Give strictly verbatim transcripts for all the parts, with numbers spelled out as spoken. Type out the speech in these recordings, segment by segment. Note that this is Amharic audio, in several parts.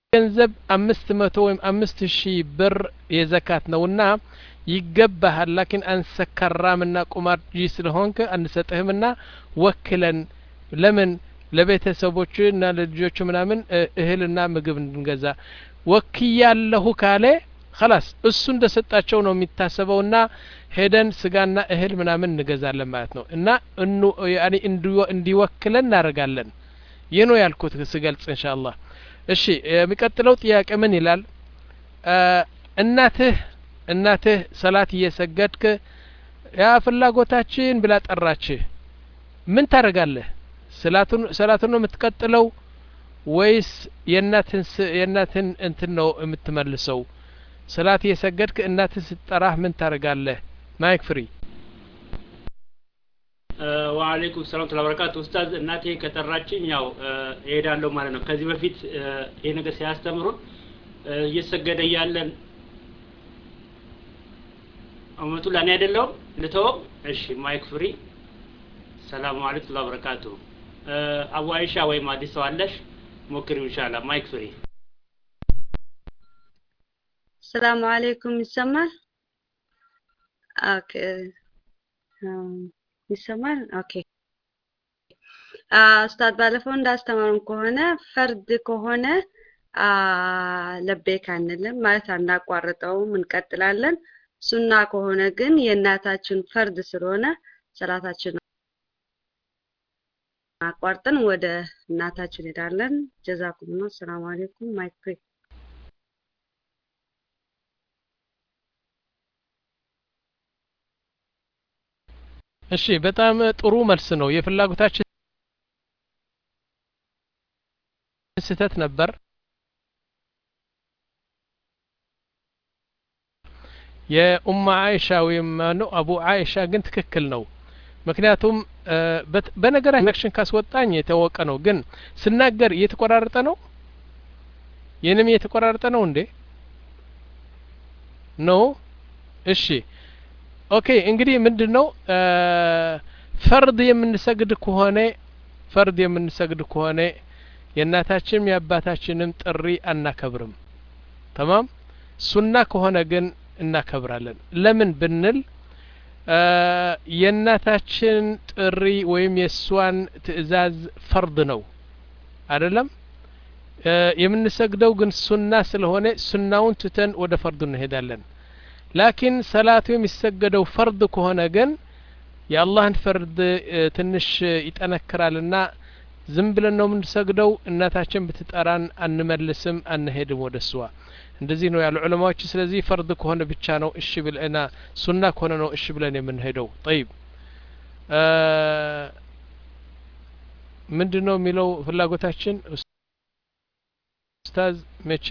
ገንዘብ አምስት መቶ ወይም አምስት ሺህ ብር የዘካት ነውና ይገባሃል ላኪን አንሰከራምና ቁማርጂ ስለሆንክ አንሰጥህምና ወክለን ለምን ለቤተሰቦችና ለልጆች ምናምን እህልና ምግብ እንገዛ ወክያለሁ ካለ خلاص እሱ እንደሰጣቸው ነው የሚታሰበውና ሄደን ስጋና እህል ምናምን እንገዛለን ማለት ነው እና እኑ ያኒ እንዲወክለን እናደርጋለን ይህ ነው ያልኩት ስገልጽ ኢንሻአላህ እሺ የሚቀጥለው ጥያቄ ምን ይላል እናትህ እናትህ ሰላት እየሰገድክ ያ ፍላጎታችን ብላ ጠራችህ ምን ታደርጋለህ ሰላቱን ሰላቱን ነው የምትቀጥለው ወይስ የእናትህን የእናትህን እንትን ነው የምትመልሰው ሰላት እየሰገድክ እናትህ ስትጠራህ ምን ታደርጋለህ ማይክ ፍሪ ወአለይኩም ሰላም ወበረካቱ ኡስታዝ እናቴ ከጠራችኝ ያው እሄዳለሁ ማለት ነው ከዚህ በፊት ይሄ ነገር ሲያስተምሩን እየሰገደ ያለን አመቱ ለኔ አይደለም ልተው እሺ ማይክ ፍሪ ሰላም አለይኩም ወበረካቱ አቡ አይሻ ወይ ማዲስ ዋለሽ ሞክሪው ኢንሻአላህ ማይክ ፍሪ ሰላም አለይኩም ይሰማል ኦኬ ይሰማል ኦኬ ኡስታዝ ባለፈው እንዳስተማሩን ከሆነ ፈርድ ከሆነ ለቤክ አንልም ማለት አናቋርጠውም እንቀጥላለን ሱና ከሆነ ግን የእናታችን ፈርድ ስለሆነ ሰላታችን አቋርጠን ወደ እናታችን ሄዳለን ጀዛኩም ሰላም አለይኩም ማይክ ፍሪ እሺ በጣም ጥሩ መልስ ነው የፍላጎታችን ስህተት ነበር የኡማ አይሻ ወይም ነው አቡ አይሻ ግን ትክክል ነው ምክንያቱም በነገራችን ካስወጣኝ የተወቀ ነው ግን ስናገር እየተቆራረጠ ነው የኔም እየተቆራረጠ ነው እንዴ ነው እሺ ኦኬ እንግዲህ ምንድነው ፈርድ የምንሰግድ ከሆነ ፈርድ የምንሰግድ ከሆነ የእናታችንም የአባታችንም ጥሪ አናከብርም تمام ሱና ከሆነ ግን እናከብራለን ለምን ብንል የእናታችን ጥሪ ወይም የሷን ትእዛዝ ፈርድ ነው አይደለም የምንሰግደው ግን ሱና ስለሆነ ሱናውን ትተን ወደ ፈርዱ እንሄዳለን ላኪን ሰላቱ የሚሰገደው ፈርድ ከሆነ ግን የአላህን ፈርድ ትንሽ ይጠነክራልና ዝም ብለን ነው የምንሰግደው እናታችን ብትጠራን አንመልስም አንሄድም ወደሷ እንደዚህ ነው ያሉ ዑለማዎች ስለዚህ ፈርድ ከሆነ ብቻ ነው እሺ ብለና ሱና ከሆነ ነው እሺ ብለን የምንሄደው طيب ምንድነው የሚለው ፍላጎታችን ኡስታዝ መቼ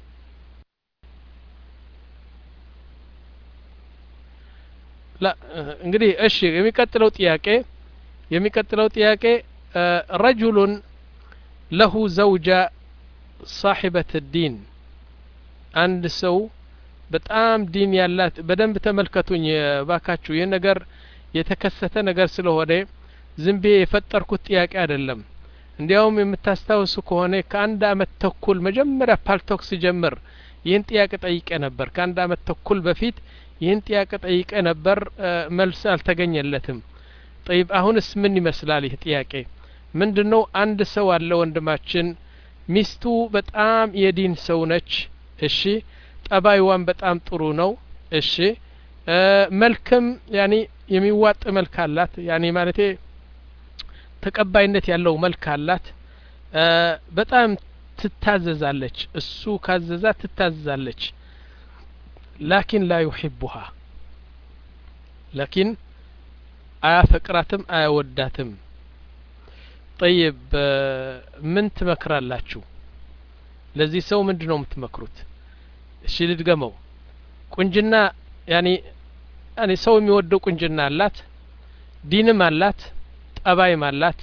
لا እንግዲህ እሺ የሚቀጥለው ጥያቄ የሚቀጥለው ጥያቄ رجل له زوجة صاحبة الدين አንድ ሰው በጣም ዲን ያላት በደንብ ተመልከቱኝ ባካችሁ ይሄ ነገር የተከሰተ ነገር ስለሆነ ዝም ብዬ የፈጠርኩት ጥያቄ አይደለም እንዲያውም የምታስታውሱ ከሆነ ከአንድ አመት ተኩል መጀመሪያ ፓልቶክስ ጀምር ይህን ጥያቄ ጠይቄ ነበር ከአንድ አመት ተኩል በፊት ይህን ጥያቄ ጠይቄ ነበር መልስ አልተገኘለትም طيب አሁንስ ምን ይመስላል ይህ ጥያቄ ምንድነው አንድ ሰው አለ ወንድማችን ሚስቱ በጣም የዲን ሰው ነች እሺ ጠባይዋን በጣም ጥሩ ነው እሺ መልክም ያኒ የሚዋጥ መልክ አላት ያኒ ማለቴ ተቀባይነት ያለው መልክ አላት በጣም ትታዘዛለች እሱ ካዘዛት ትታዘዛለች لكن لا يحبها لكن አያፈቅራትም አያወዳትም طيب ምን ትመክራላችሁ ለዚህ ሰው ምንድነው የምትመክሩት እሺ ልድገመው ቁንጅና ያኒ ያኒ ሰው የሚወደው ቁንጅና አላት ዲንም አላት ጠባይም አላት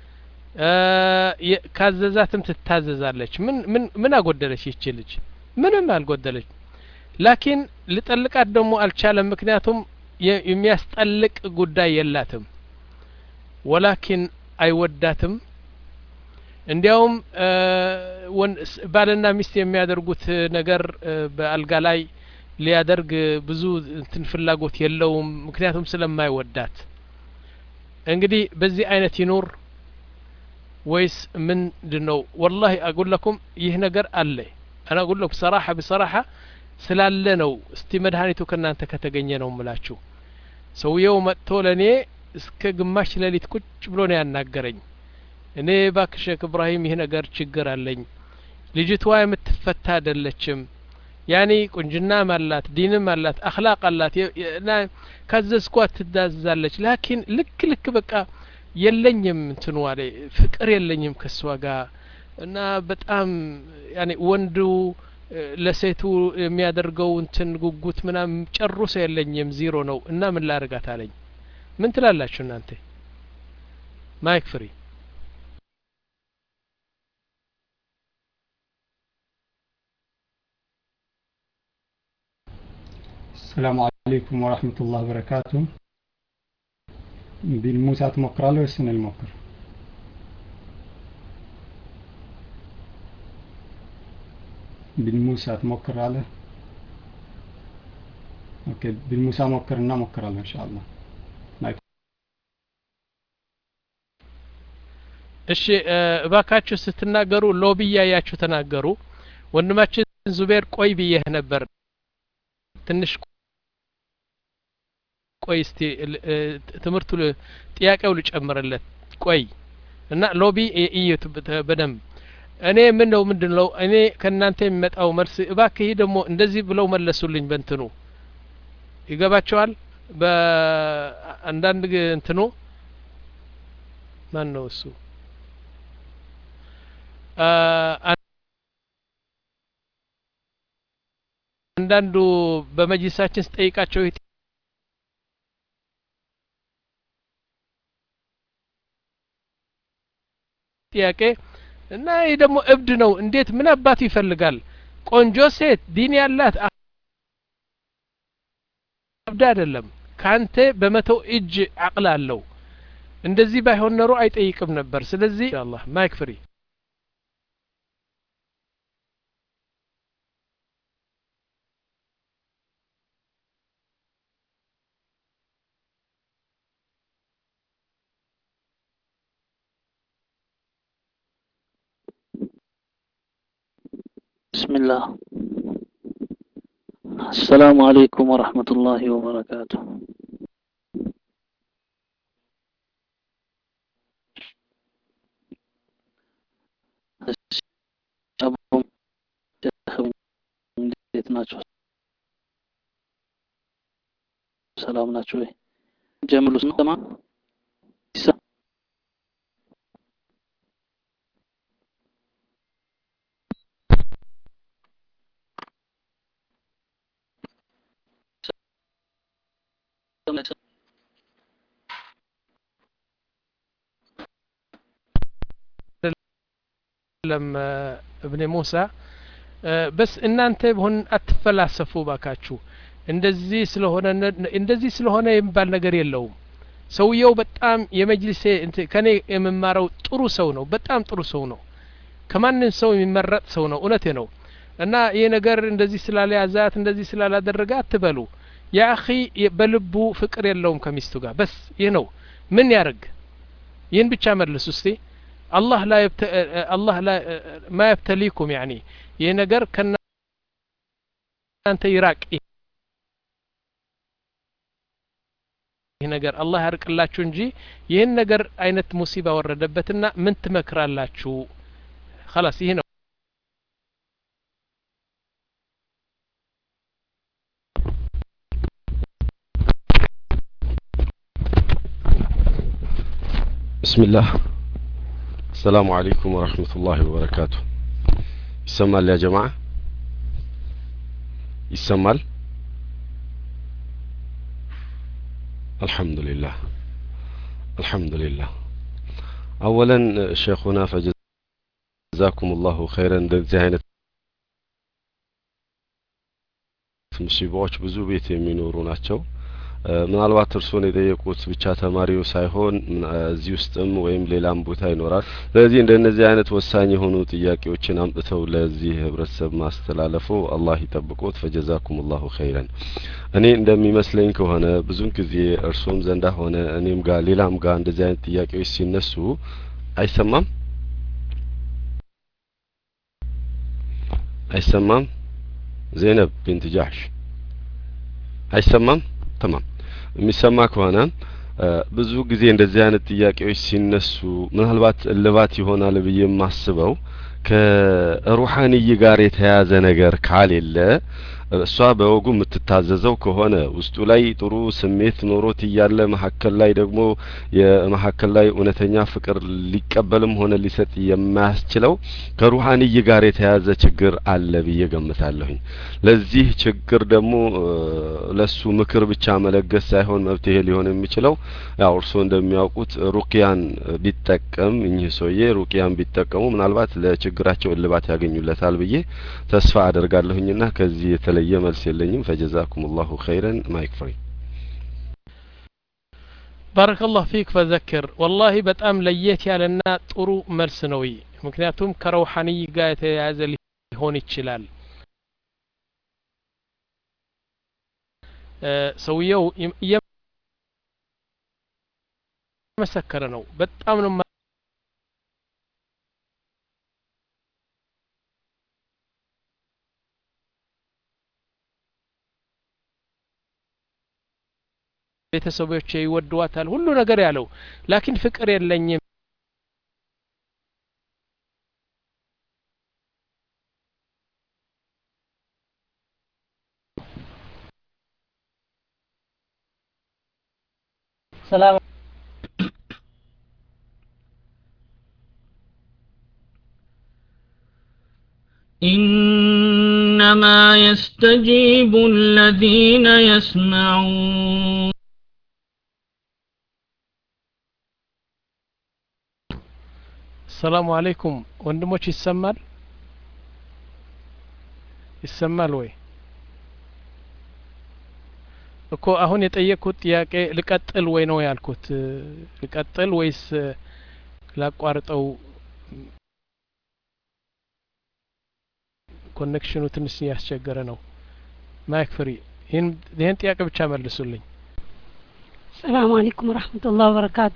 ካዘዛትም ትታዘዛለች ምን ምን ምን አጎደለች ይቺ ልጅ ምንም አልጎደለች ላኪን ልጠልቃት ደግሞ አልቻለም ምክንያቱም የሚያስጠልቅ ጉዳይ የላትም ወላኪን አይወዳትም እንዲያውም ባልና ሚስት የሚያደርጉት ነገር በአልጋ ላይ ሊያደርግ ብዙ እንትን ፍላጎት የለውም ምክንያቱም ስለማይወዳት እንግዲህ በዚህ አይነት ይኖር ወይስ ምንድነው والله اقول لكم ይህ ነገር አለ انا اقول لكم صراحه بصراحه ስላለ ነው እስቲ መድኃኒቱ ከናንተ ከተገኘ ነው ምላችሁ ሰውየው መጥቶ ለኔ እስከ ግማሽ ሌሊት ቁጭ ብሎ ነው ያናገረኝ እኔ ባክሽ ኢብራሂም ይሄ ነገር ችግር አለኝ ልጅቷ የምትፈታ አይደለችም ያኒ ቁንጅና ማላት ዲንም ማላት አኽላቅ አላት እና ካዘዝኳት ትዳዛለች ላኪን ልክ ልክ በቃ የለኝም እንትኑ አለ ፍቅር የለኝም ከሷ ጋር እና በጣም ያኒ ወንዱ ለሴቱ የሚያደርገው እንትን ጉጉት ምናም ጨርሶ የለኝም ዜሮ ነው እና ምን ላርጋት አለኝ ምን ትላላችሁ እናንተ ማይክ ፍሪ السلام عليكم ورحمة الله وبركاته بالموسى تمكر له والسنة المكر بالموسى تمكر له اوكي بالموسى مكرنا مكر له ان شاء الله እሺ እባካችሁ ስትናገሩ ሎቢያ ያያችሁ ተናገሩ ወንድማችን ዙቤር ቆይ ብዬህ ነበር ትንሽ ቆይ እስቲ ትምርቱ ጥያቄው ልጨምርለት ቆይ እና ሎቢ እዩት በደም እኔ ምን ነው ምንድነው እኔ ከናንተ የሚመጣው መልስ እባክህ ደግሞ እንደዚህ ብለው መለሱልኝ በእንትኑ ይገባቸዋል በአንዳንድ እንትኑ ማን ነው እሱ አንዳንዱ በመጅልሳችን ስጠይቃቸው ጥያቄ እና ይሄ ደግሞ እብድ ነው እንዴት ምን አባቱ ይፈልጋል ቆንጆ ሴት ዲን ያላት እብድ አይደለም ካንተ በመቶ እጅ አቅል አለው እንደዚህ ባይሆን ኖሮ አይጠይቅም ነበር ስለዚህ ኢንሻአላህ ማይክ ፍሪ بسم الله السلام عليكم ورحمة الله وبركاته سلام ناتشوي جملوا تمام لما ابن موسى بس እናንተ በሆን አትፈላሰፉ ባካችሁ እንደዚህ ስለሆነ እንደዚህ ስለሆነ የሚባል ነገር የለውም ሰውየው በጣም የመጅልሴ ከኔ የምማረው ጥሩ ሰው ነው በጣም ጥሩ ሰው ነው ከማንም ሰው የሚመረጥ ሰው ነው እውነቴ ነው እና ይሄ ነገር እንደዚህ ስላለ ያዛት እንደዚህ ስላላደረገ አትበሉ ያ اخي በልቡ ፍቅር የለውም ከሚስቱ ጋር በስ ይሄ ነው ምን ያርግ ይሄን ብቻ መልሱ እስቲ الله لا يبت... الله لا ما يبتليكم يعني ይሄ ነገር ከናንተ ይራቅ ይሄ ነገር አላህ ያርቅላችሁ እንጂ ይሄን ነገር አይነት ሙሲባ ወረደበትና ምን ትመክራላችሁ خلاص ይሄ ነው بسم الله السلام عليكم ورحمة الله وبركاته يسمال يا جماعة يسمال الحمد لله الحمد لله أولا شيخنا فجزاكم الله خيرا دزينة مصيبوش ብዙ ቤት የሚኖሩ ናቸው ምናልባት እርስዎን የጠየቁት ብቻ ተማሪው ሳይሆን እዚህ ውስጥም ወይም ሌላም ቦታ ይኖራል። ስለዚህ እንደነዚህ አይነት ወሳኝ የሆኑ ጥያቄዎችን አምጥተው ለዚህ ህብረተሰብ ማስተላለፉ አላህ ይጠብቆት። ፈጀዛኩሙላሁ ኸይረን። እኔ እንደሚመስለኝ ከሆነ ብዙን ጊዜ እርስዎም ዘንዳ ሆነ እኔም ጋር ሌላም ጋር እንደዚህ አይነት ጥያቄዎች ሲነሱ አይሰማም አይሰማም ዘይነብ ቢንት ጃህሽ አይሰማም? ተማም የሚሰማ ከሆነ ብዙ ጊዜ እንደዚህ አይነት ጥያቄዎች ሲነሱ ምናልባት እልባት ይሆናል ብዬ የማስበው ከሩሃንይ ጋር የተያዘ ነገር ካሌለ እሷ በወጉ የምትታዘዘው ከሆነ ውስጡ ላይ ጥሩ ስሜት ኖሮት እያለ መሐከል ላይ ደግሞ የመሐከል ላይ እውነተኛ ፍቅር ሊቀበልም ሆነ ሊሰጥ የማያስችለው ከሩሃንይ ጋር የተያዘ ችግር አለ ብዬ ገምታለሁኝ። ለዚህ ችግር ደግሞ ለሱ ምክር ብቻ መለገስ ሳይሆን መፍትሄ ሊሆን የሚችለው ያው እርሶ እንደሚያውቁት ሩቅያን ቢጠቀም እኚህ ሰውዬ ሩቅያን ቢጠቀሙ ምናልባት ለችግራቸው እልባት ያገኙለታል ብዬ ተስፋ አደርጋለሁኝና ከዚህ የተለየ መልስ የለኝም። ፈጀዛኩሙላሁ ኸይረን። ማይክ ፍሪ። ባረከላሁ ፊክ ፈዘክር። ወላሂ በጣም ለየት ያለና ጥሩ መልስ ነው። ምክንያቱም ከሩሃንይ ጋር የተያያዘ ሊሆን ይችላል። ሰውየው እየመሰከረ ነው። በጣም ነው ቤተሰቦቼ ይወዷታል ሁሉ ነገር ያለው ላኪን ፍቅር የለኝም ሰላም إنما يستجيب الذين يسمعون السلام عليكم ወንድሞች ይሰማል ይሰማል ወይ እኮ አሁን የጠየቁት ጥያቄ ልቀጥል ወይ ነው ያልኩት ልቀጥል ወይስ ላቋርጠው ኮኔክሽኑ ትንሽ ያስቸገረ ነው ማይክ ፍሪ ይሄን ይሄን ጥያቄ ብቻ መልሱልኝ ሰላም አለይኩም ወራህመቱላሂ ወበረካቱ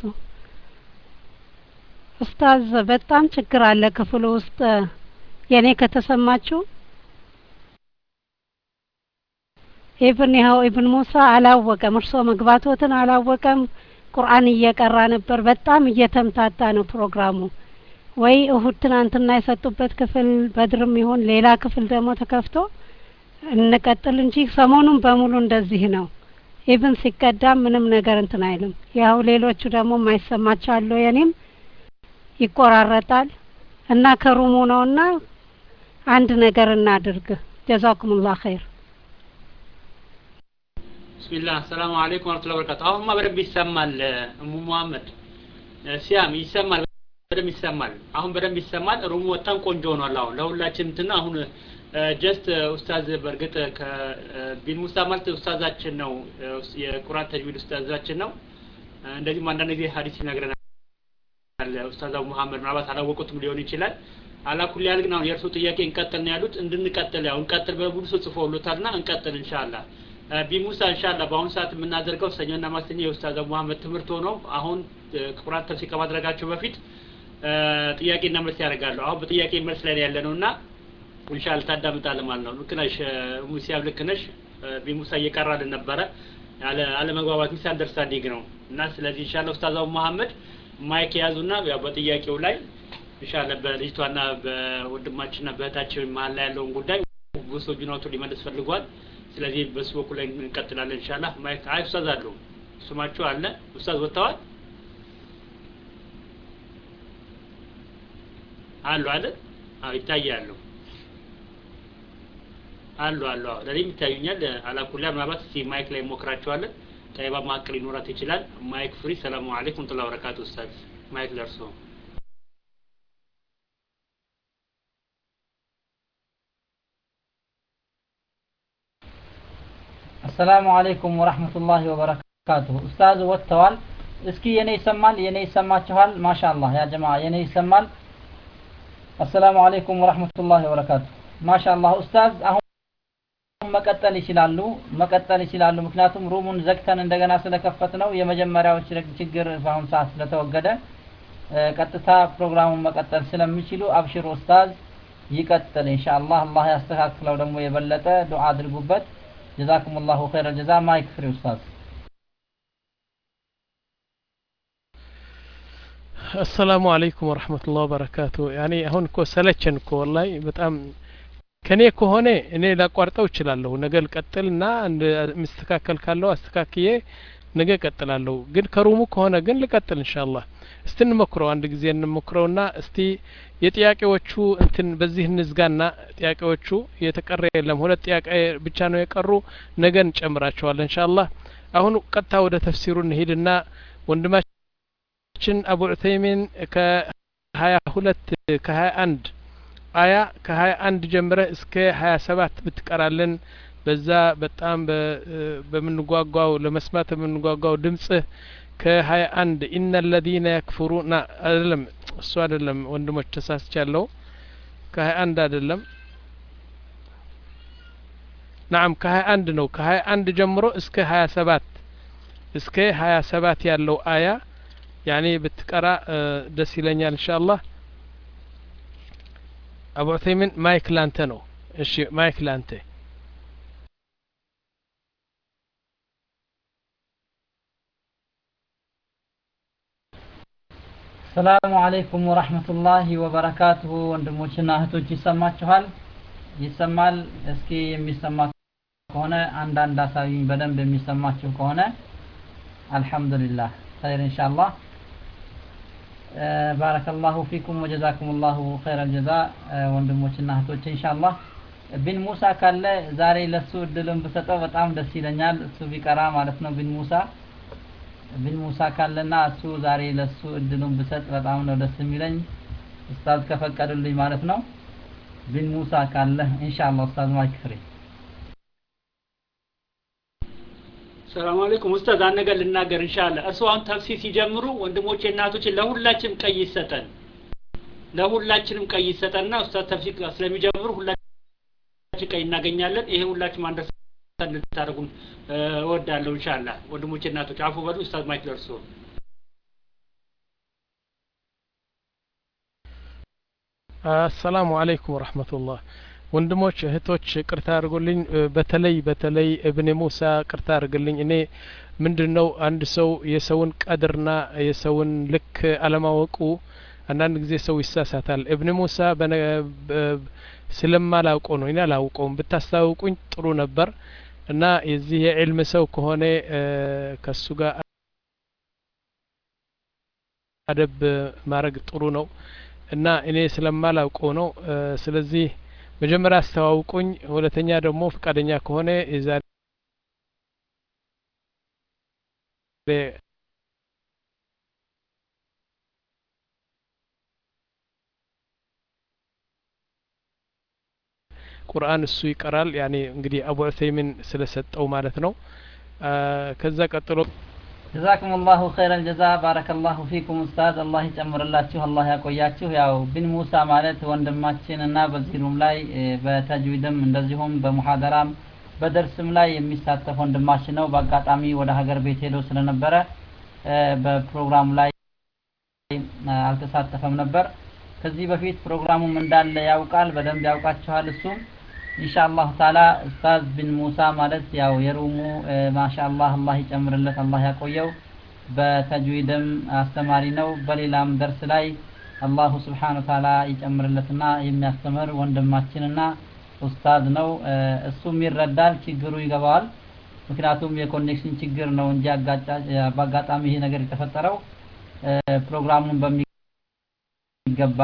ኡስታዝ በጣም ችግር አለ ክፍሉ ውስጥ የኔ ከተሰማችሁ ኢብን ያው ኢብን ሙሳ አላወቀም እርሶ መግባቶትን አላወቀም ቁርአን እየቀራ ነበር በጣም እየተምታታ ነው ፕሮግራሙ ወይ እሁድ ትናንትና የሰጡበት ክፍል በድርም ይሁን ሌላ ክፍል ደግሞ ተከፍቶ እንቀጥል እንጂ ሰሞኑን በሙሉ እንደዚህ ነው ኢብን ሲቀዳም ምንም ነገር እንትን አይልም ያው ሌሎቹ ደግሞ ማይሰማቸው አሉ የኔም ይቆራረጣል እና ከሩሙ ነውና አንድ ነገር እናድርግ ጀዛኩሙላህ ኸይር ቢስሚላህ ሰላም አለይኩም ወራህመቱላሂ ወበረካቱ አሁንማ በደንብ ይሰማል እሙ መሐመድ ሲያም ይሰማል በደንብ ይሰማል አሁን በደንብ ይሰማል ሩሙ በጣም ቆንጆ ሆኗል አሁን ለሁላችን እንትና አሁን ጀስት ኡስታዝ በርግጥ ከቢን ሙሳ ማለት ኡስታዛችን ነው የቁርአን ተጅዊድ ኡስታዛችን ነው እንደዚህም አንዳንድ ጊዜ ሐዲስ ይነግረናል ኡስታዝ አቡ መሐመድ ምናልባት አላወቁትም ሊሆን ይችላል አላኩል ያህል ግን አሁን የእርሱ ጥያቄ እንቀጥል ነው ያሉት እንድንቀጥል ያው እንቀጥል በቡሉ ጽፈውልታልና እንቀጥል ኢንሻአላህ ቢሙሳ ኢንሻአላህ በአሁን ሰዓት የምናደርገው ሰኞና ማክሰኞ የኡስታዝ አቡ መሐመድ ትምህርት ሆኖ አሁን ቁርአን ተፍሲር ከማድረጋቸው በፊት ጥያቄና መልስ ያደርጋሉ አሁን በጥያቄ መልስ ላይ ያለነውና ኢንሻአላህ ታዳምጣለህ ማለት ነው ልክ ነሽ ሙሲያብ ልክ ነሽ ቢሙሳ እየቀራልን ነበረ ያለ አለ መግባባት ሚስ አንደርስታንዲንግ ነው እና ስለዚህ ኢንሻአላህ ኡስታዝ አቡ መሐመድ ማይክ ያዙና ያው በጥያቄው ላይ ኢንሻአላህ በልጅቷና በወንድማችንና በእህታችን መሀል ላይ ያለውን ጉዳይ ብዙ ጁናቱ ሊመልስ ፈልጓል ስለዚህ በሱ በኩል ላይ እንቀጥላለን ኢንሻአላህ ማይክ አይ ኡስታዝ አሉ ስማችሁ አለ ኡስታዝ ወጣዋል አሉ አይደል አዎ ይታያሉ አሉ አሉ ለኔም ይታዩኛል አላኩላ ምናልባት ሲ ማይክ ላይ ሞክራቸዋለን ታይባ ማቅሪ ኖራት ይችላል ማይክ ፍሪ ሰላም አለይኩም ወራህመቱላሂ ወበረካቱ ኡስታዝ ማይክ ለርሶ السلام عليكم ورحمة الله وبركاته أستاذ واتوال اسكي يني يسمال يني يسمى تشهال ما شاء الله يا جماعة يني يسمال السلام عليكم ورحمة الله وبركاته ما شاء الله أستاذ أهم መቀጠል ይችላሉ መቀጠል ይችላሉ ምክንያቱም ሩሙን ዘግተን እንደገና ስለከፈት ነው የመጀመሪያው ችግር በአሁን ሰዓት ስለተወገደ ቀጥታ ፕሮግራሙን መቀጠል ስለሚችሉ አብሽሩ ኡስታዝ ይቀጥል ኢንሻአላህ አላህ ያስተካክለው ደግሞ የበለጠ ዱዓ አድርጉበት ጀዛኩሙላሁ ኸይረ ጀዛ ማይክ ፍሪ ኡስታዝ السلام عليكم ورحمة الله وبركاته يعني አሁን እኮ ሰለቸን እኮ والله በጣም ከኔ ከሆነ እኔ ላቋርጠው እችላለሁ ነገ ልቀጥልና ምስተካከል ካለው አስተካክዬ ነገ ቀጥላለሁ ግን ከሩሙ ከሆነ ግን ልቀጥል ኢንሻአላህ እስቲ እንሞክረው አንድ ጊዜ እንሞክረውና እስቲ የጥያቄዎቹ እንትን በዚህ እንዝጋና ጥያቄዎቹ የተቀረ የለም ሁለት ጥያቄ ብቻ ነው የቀሩ ነገ እንጨምራቸዋለን ኢንሻአላህ አሁን ቀጥታ ወደ ተፍሲሩ እንሄድና ወንድማችን አቡ ዑተይሚን ከ22 ከ21 አያ ከ21 ጀምረ እስከ ሀያ ሰባት ብትቀራለን በዛ በጣም በምንጓጓው ለመስማት በምንጓጓው ድምጽ ከ21 ኢነ الذين يكفرون አይደለም እሱ አይደለም ወንድሞች ተሳስቻለሁ ከ21 አይደለም نعم ከ21 ነው ከ21 ጀምሮ እስከ ሀያ ሰባት እስከ ሀያ ሰባት ያለው አያ يعني ብትቀራ ደስ ይለኛል ኢንሻአላህ أبو عثيمين مايك لانتنو إيش مايك لانتي السلام عليكم ورحمة الله وبركاته وندموشنا هتوجي يسمعችኋል ይሰማል እስኪ የሚሰማ ከሆነ አንድ አንድ አሳቢኝ በደንብ የሚሰማችሁ ከሆነ አልহামዱሊላህ خير ان شاء الله بارك الله فيكم وجزاكم الله خير الجزاء ወንድሞችና እህቶች ኢንሻአላህ ቢን ሙሳ ካለ ዛሬ ለሱ እድልን ብሰጠው በጣም ደስ ይለኛል እሱ ቢቀራ ማለት ነው ቢን ሙሳ ቢን ሙሳ ካለና እሱ ዛሬ ለሱ እድልን ብሰጥ በጣም ነው ደስ የሚለኝ ኡስታዝ ከፈቀዱልኝ ማለት ነው ቢን ሙሳ ካለ ኢንሻአላህ ኡስታዝ ማይክ ፍሪ ሰላም አለይኩም ኡስታዝ አንገል ልናገር ኢንሻአላህ እርሱ አሁን ተፍሲር ሲጀምሩ ወንድሞቼ እናቶቼ ለሁላችንም ቀይ ይሰጠን ለሁላችንም ቀይ ይሰጠንና ኡስታዝ ተፍሲር ስለሚጀምሩ ሁላችን ቀይ እናገኛለን ይሄ ሁላችን አንደርስታንድ ልታደርጉን እወዳለሁ ኢንሻአላህ ወንድሞቼ እናቶች አፉ በሉ ኡስታዝ ማይክ ለርሱ السلام عليكم ورحمة الله ወንድሞች እህቶች ቅርታ አድርጉልኝ በተለይ በተለይ ኢብኑ ሙሳ ቅርታ አድርጉልኝ እኔ ምንድነው አንድ ሰው የሰውን ቀድርና የሰውን ልክ አለማወቁ አንዳንድ ጊዜ ሰው ይሳሳታል ኢብኑ ሙሳ ስለማላውቀው ነው እኔ አላውቀውም ብታስተዋውቁኝ ጥሩ ነበር እና የዚህ የዕልም ሰው ከሆነ ከሱ ጋር አደብ ማድረግ ጥሩ ነው እና እኔ ስለማላውቀው ነው ስለዚህ መጀመሪያ አስተዋውቁኝ ሁለተኛ ደግሞ ፍቃደኛ ከሆነ የዛሬ ቁርአን እሱ ይቀራል ያኔ እንግዲህ አቡ ዑሰይሚን ስለሰጠው ማለት ነው ከዛ ቀጥሎ جزاكم الله خير الجزاء بارك الله فيكم استاذ الله ይጨምርላችሁ الله ያቆያችሁ ያው ቢን ሙሳ ማለት ወንድማችንና በዚህም ላይ በተጅዊድም እንደዚሁም በሙሐደራም በደርስም ላይ የሚሳተፍ ወንድማችን ነው በአጋጣሚ ወደ ሀገር ቤት ሄዶ ስለነበረ በፕሮግራም ላይ አልተሳተፈም ነበር ከዚህ በፊት ፕሮግራሙም እንዳለ ያውቃል በደንብ ያውቃችኋል እሱም ኢንሻአላህ ተዓላ ኡስታዝ ቢን ሙሳ ማለት ያው የሩሙ ማሻአላህ አላህ ይጨምርለት አላህ ያቆየው በተጅዊድም አስተማሪ ነው በሌላም ደርስ ላይ አላሁ Subhanahu Wa Ta'ala ይጨምርለትና የሚያስተምር ወንድማችንና ኡስታዝ ነው እሱም ይረዳል ችግሩ ይገባዋል ምክንያቱም የኮኔክሽን ችግር ነው እንጂ አጋጫ በአጋጣሚ ይሄ ነገር የተፈጠረው ፕሮግራሙን በሚገባ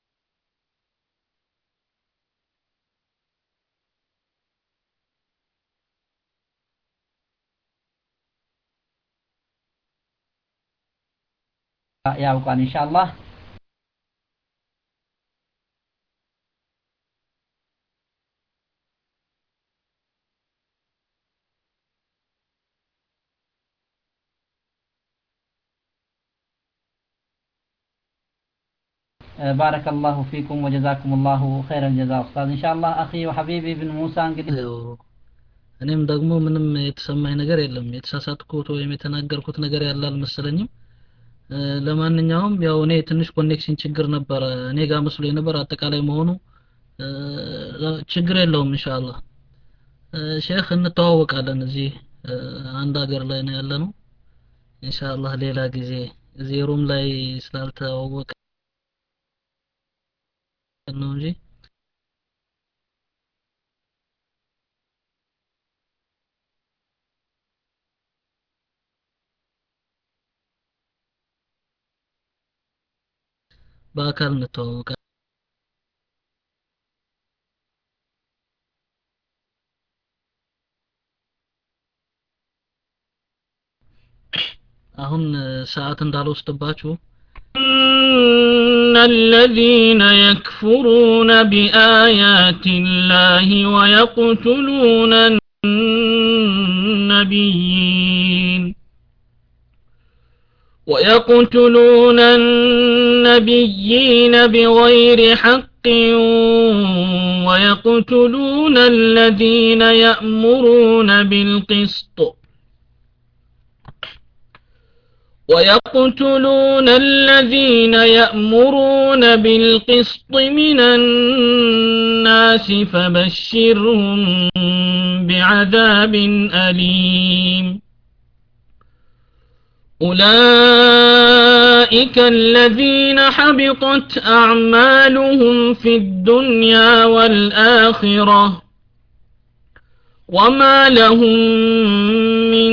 ያውቃል ኢንሻአላህ بارك الله فيكم وجزاكم الله خير الجزاء أستاذ إن شاء الله أخي وحبيبي ابن موسى እንግዲህ እኔም ደግሞ ምንም የተሰማኝ ነገር የለም የተሳሳትኩት ወይም የተናገርኩት ነገር ያለ አልመሰለኝም ለማንኛውም ያው እኔ ትንሽ ኮኔክሽን ችግር ነበር እኔ ጋር መስሎኝ ነበር አጠቃላይ መሆኑ ችግር የለውም ኢንሻአላህ ሼክ እንተዋወቃለን እዚህ አንድ ሀገር ላይ ነው ያለነው ኢንሻአላህ ሌላ ጊዜ እዚህ ሩም ላይ ስላልተዋወቀ ነው እንጂ በአካል እንተዋወቃለን አሁን ሰዓት እንዳልወስድባችሁ إن الذين يكفرون بآيات الله ويقتلون النبيين ويقتلون النبيين بغير حق ويقتلون الذين يأمرون بالقسط ويقتلون الذين يأمرون بالقسط من الناس فبشرهم بعذاب أليم أولئك الذين حبطت أعمالهم في الدنيا والآخرة وما لهم من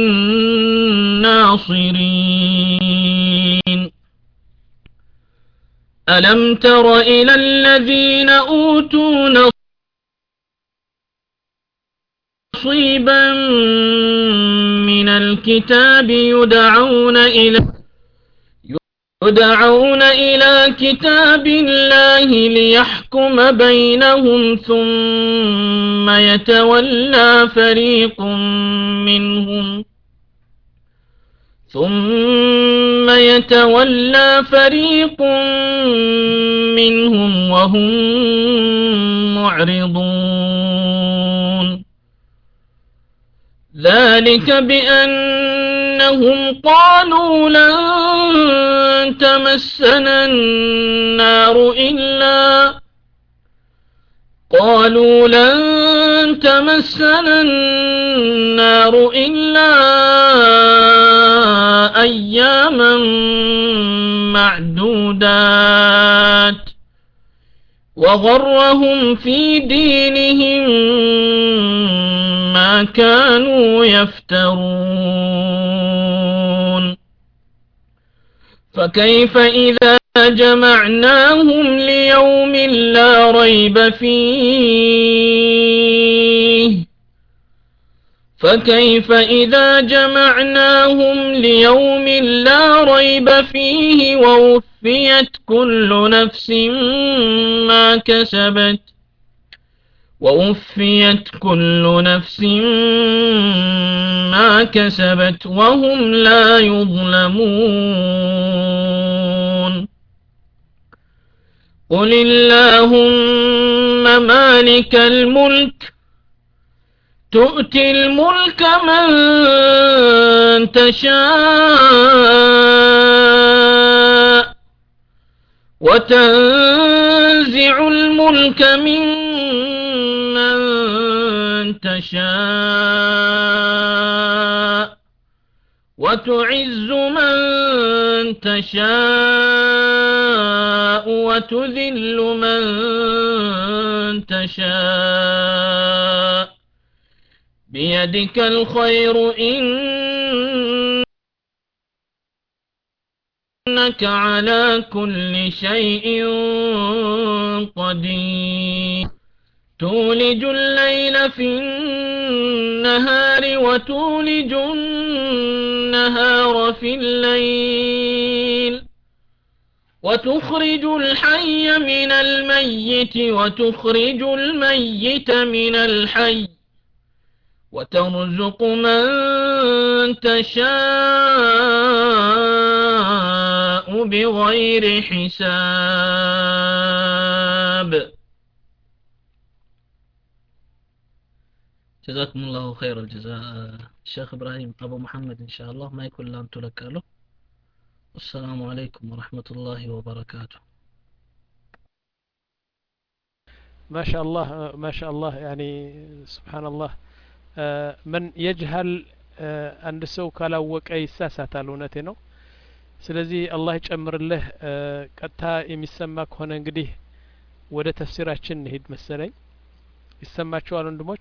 ناصرين ألم تر إلى الذين أوتوا نصيبا من الكتاب يدعون إلى يدعون إلى كتاب الله ليحكم بينهم ثم يتولى فريق منهم ثم يتولى فريق منهم وهم معرضون ذلك بأنهم قالوا لن تمسنا النار إلا قالوا لن تمسنا النار إلا أياما معدودات وغرهم في دينهم ما كانوا يفترون فكيف إذا جمعناهم ليوم لا ريب فيه فكيف إذا جمعناهم ليوم لا ريب فيه ووفيت كل نفس ما كسبت ووفيت كل نفس ما كسبت وهم لا يظلمون قل اللهم مالك الملك تؤتي الملك من تشاء وتنزع الملك ممن تشاء وتعز من تشاء وتذل من تشاء بيدك الخير إنك على كل شيء قدير تولج الليل في النهار وتولج النهار في الليل وتخرج الحي من الميت وتخرج الميت من الحي وترزق من تشاء بغير حساب. جزاكم الله خير الجزاء الشيخ إبراهيم أبو محمد إن شاء الله ما يكون لان تلكاله. والسلام عليكم ورحمة الله وبركاته. ما شاء الله ما شاء الله يعني سبحان الله من يجهل አንድ ሰው ካላወቀ ይሳሳታል እውነቴ ነው ስለዚህ አላህ ይጨምርልህ ቀጥታ የሚሰማ ከሆነ እንግዲህ ወደ ተፍሲራችን እንሂድ መሰለኝ ይሰማችኋል ወንድሞች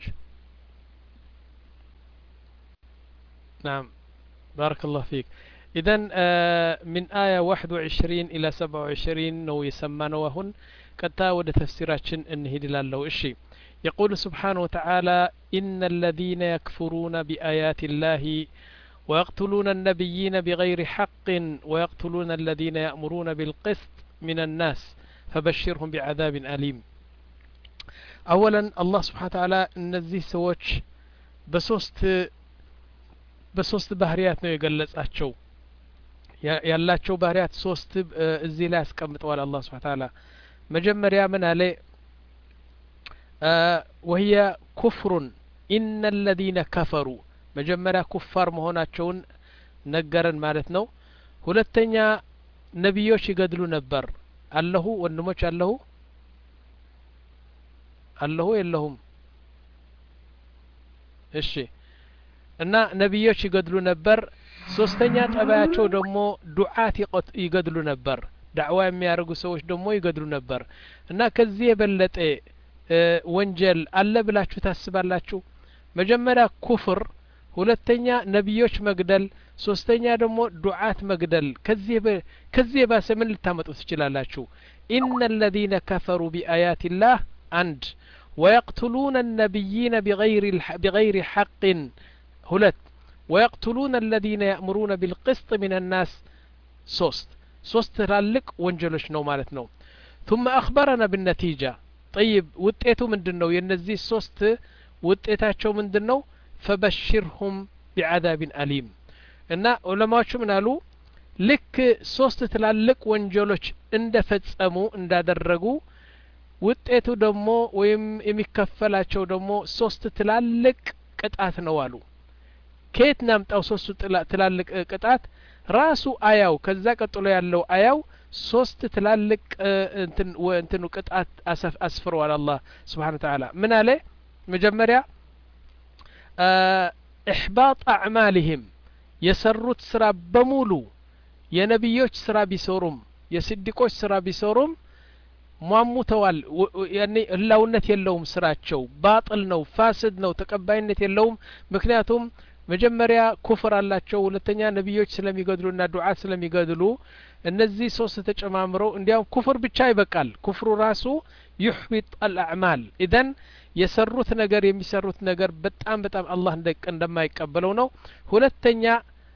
نعم بارك الله فيك إذن من آية واحد وعشرين إلى سبعة وعشرين نو يسمانه وهن كتا ود تفسيراتشن انهي لالله إشي يقول سبحانه وتعالى إن الذين يكفرون بآيات الله ويقتلون النبيين بغير حق ويقتلون الذين يأمرون بالقسط من الناس فبشرهم بعذاب أليم أولا الله سبحانه وتعالى نزيه سوتش بسوست بسوست ባህሪያት ነው የገለጻቸው ያላቸው ባህሪያት ሶስት እዚህ ላይ አስቀምጠዋል አላህ Subhanahu Wa Ta'ala መጀመሪያ ምን አለ وهي كفر إن الذين كفروا መጀመሪያ ኩፋር መሆናቸውን ነገረን ማለት ነው ሁለተኛ ነብዮች ይገድሉ ነበር አለሁ ወንድሞች አለሁ አለሁ የለሁም እሺ እና ነብዮች ይገድሉ ነበር ሶስተኛ ጠባያቸው ደግሞ ዱዓት ይገድሉ ነበር ዳዕዋ የሚያደርጉ ሰዎች ደግሞ ይገድሉ ነበር እና ከዚህ የበለጠ ወንጀል አለ ብላችሁ ታስባላችሁ መጀመሪያ ኩፍር ሁለተኛ ነብዮች መግደል ሶስተኛ ደግሞ ዱዓት መግደል ከዚህ ከዚህ ባሰ ምን ልታመጡ ትችላላችሁ إن الذين كفروا بآيات الله عند ويقتلون النبيين بغير بغير حق هلت ويقتلون الذين يأمرون بالقسط من الناس صوست صوست رالك وانجلوش نو مالتنو ثم أخبرنا بالنتيجة طيب وطيتو مندنو ينزي صوست وطيتاتشو مندنو فبشرهم بعذاب أليم إن علماء شو منالو لك صوست تلالك وانجلوش اندفت أمو اندادرقو وطيتو دمو ويم يمكفلاتشو دمو صوست تلالك قطعت نوالو كيت نامطاو ሶስቱ ትላልቅ ቅጣት ራሱ አያው ከዛ ቀጥሎ ያለው አያው ሶስት ትላልቅ እንትን እንትኑ ቅጣት አስፍሯል አላህ Subhanahu Wa Ta'ala ምን አለ መጀመሪያ احباط اعمالهم የሰሩት ስራ በሙሉ የነብዮች ስራ ቢሰሩም የስድቆች ስራ ቢሰሩም ሟሙተዋል ያኔ ህላውነት የለውም ስራቸው ባጥል ነው ፋስድ ነው ተቀባይነት የለውም ምክንያቱም መጀመሪያ ኩፍር አላቸው ሁለተኛ ነብዮች ስለሚገድሉና ዱዓት ስለሚገድሉ እነዚህ ሶስት ተጨማምረው እንዲያው ኩፍር ብቻ ይበቃል ኩፍሩ ራሱ يحبط الاعمال اذن የሰሩት ነገር የሚሰሩት ነገር በጣም በጣም አላህ እንደማይቀበለው ነው ሁለተኛ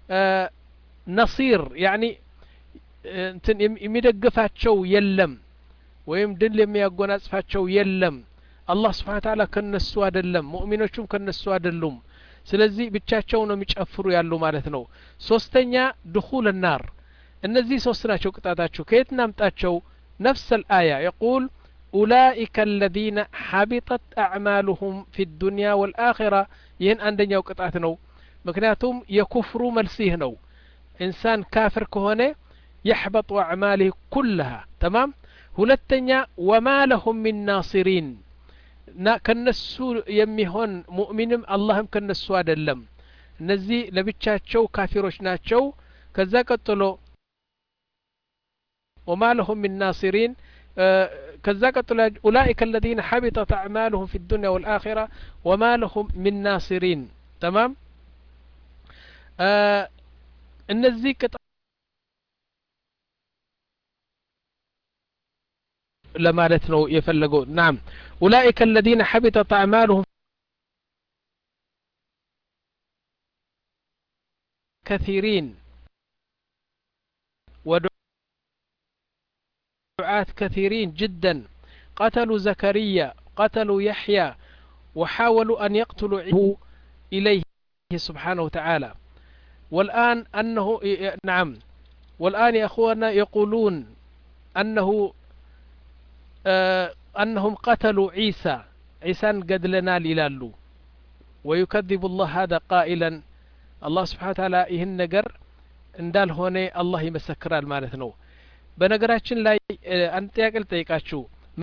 ነሲር ያኒ እንትን የሚደግፋቸው የለም ወይም ድል የሚያጎናጽፋቸው የለም አላህ Subhanahu Wa Ta'ala ከነሱ አይደለም ሙእሚኖቹም ከነሱ አይደሉም ስለዚህ ብቻቸው ነው የሚጨፍሩ ያሉ ማለት ነው ሶስተኛ دخول النار እነዚህ ሶስት ናቸው ቅጣታቸው ከየት ናምጣቸው نفس الآية يقول أولئك الذين حبطت أعمالهم في الدنيا والآخرة ይህን አንደኛው ቅጣት ነው ምክንያቱም የኩፍሩ መልሲህ ነው ኢንሳን ካፍር ከሆነ يحبط أعماله كلها تمام ሁለተኛ وما لهم من ناصرين نا ከነሱ የሚሆን ሙእሚንም አላህም ከነሱ አይደለም እነዚህ ለብቻቸው ካፊሮች ናቸው ከዛ ቀጥሎ وما لهم من ناصرين ከዛ ቀጥሎ أولئك الذين حبطت أعمالهم في الدنيا والآخرة وما لهم من ناصرين تمام እነዚህ ለማለት ነው የፈለገው نعم أولئك الذين حبطت أعمالهم كثيرين ودعاة كثيرين جدا قتلوا زكريا قتلوا يحيى وحاولوا أن يقتلوا إليه سبحانه وتعالى والآن أنه نعم والآن يا أخوانا يقولون أنه آه أنهم قتلوا عيسى عيسى قتلنا ليلالو ويكذب الله هذا قائلا الله سبحانه وتعالى ይህን ነገር እንዳልሆነ አላህ ይመሰክራል ማለት ነው። በነገራችን ላይ አንድ ጥያቄ ልጠይቃችሁ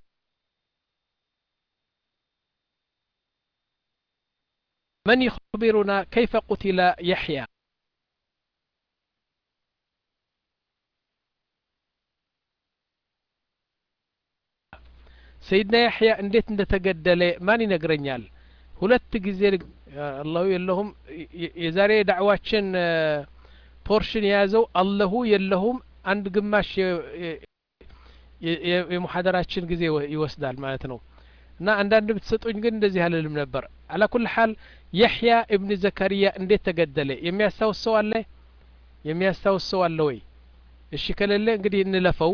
من يخبرنا كيف قتل يحيى سيدنا يحيى እንዴት እንደተገደለ ማን ይነግረኛል? ሁለት ጊዜ አላሁ የለሁም የዛሬ ዳዕዋችን ፖርሽን የያዘው አላሁ የለሁም አንድ ግማሽ የሙሐደራችን ጊዜ ይወስዳል ማለት ነው። እና አንዳንድ ብትሰጡኝ ግን እንደዚህ አልልም ነበር። አላ ኩል ሐል የህያ ኢብኑ ዘከሪያ እንዴት ተገደለ የሚያስታውስ ሰው አለ? የሚያስታውስ ሰው አለ ወይ? እሺ ከሌለ እንግዲህ እንለፈው።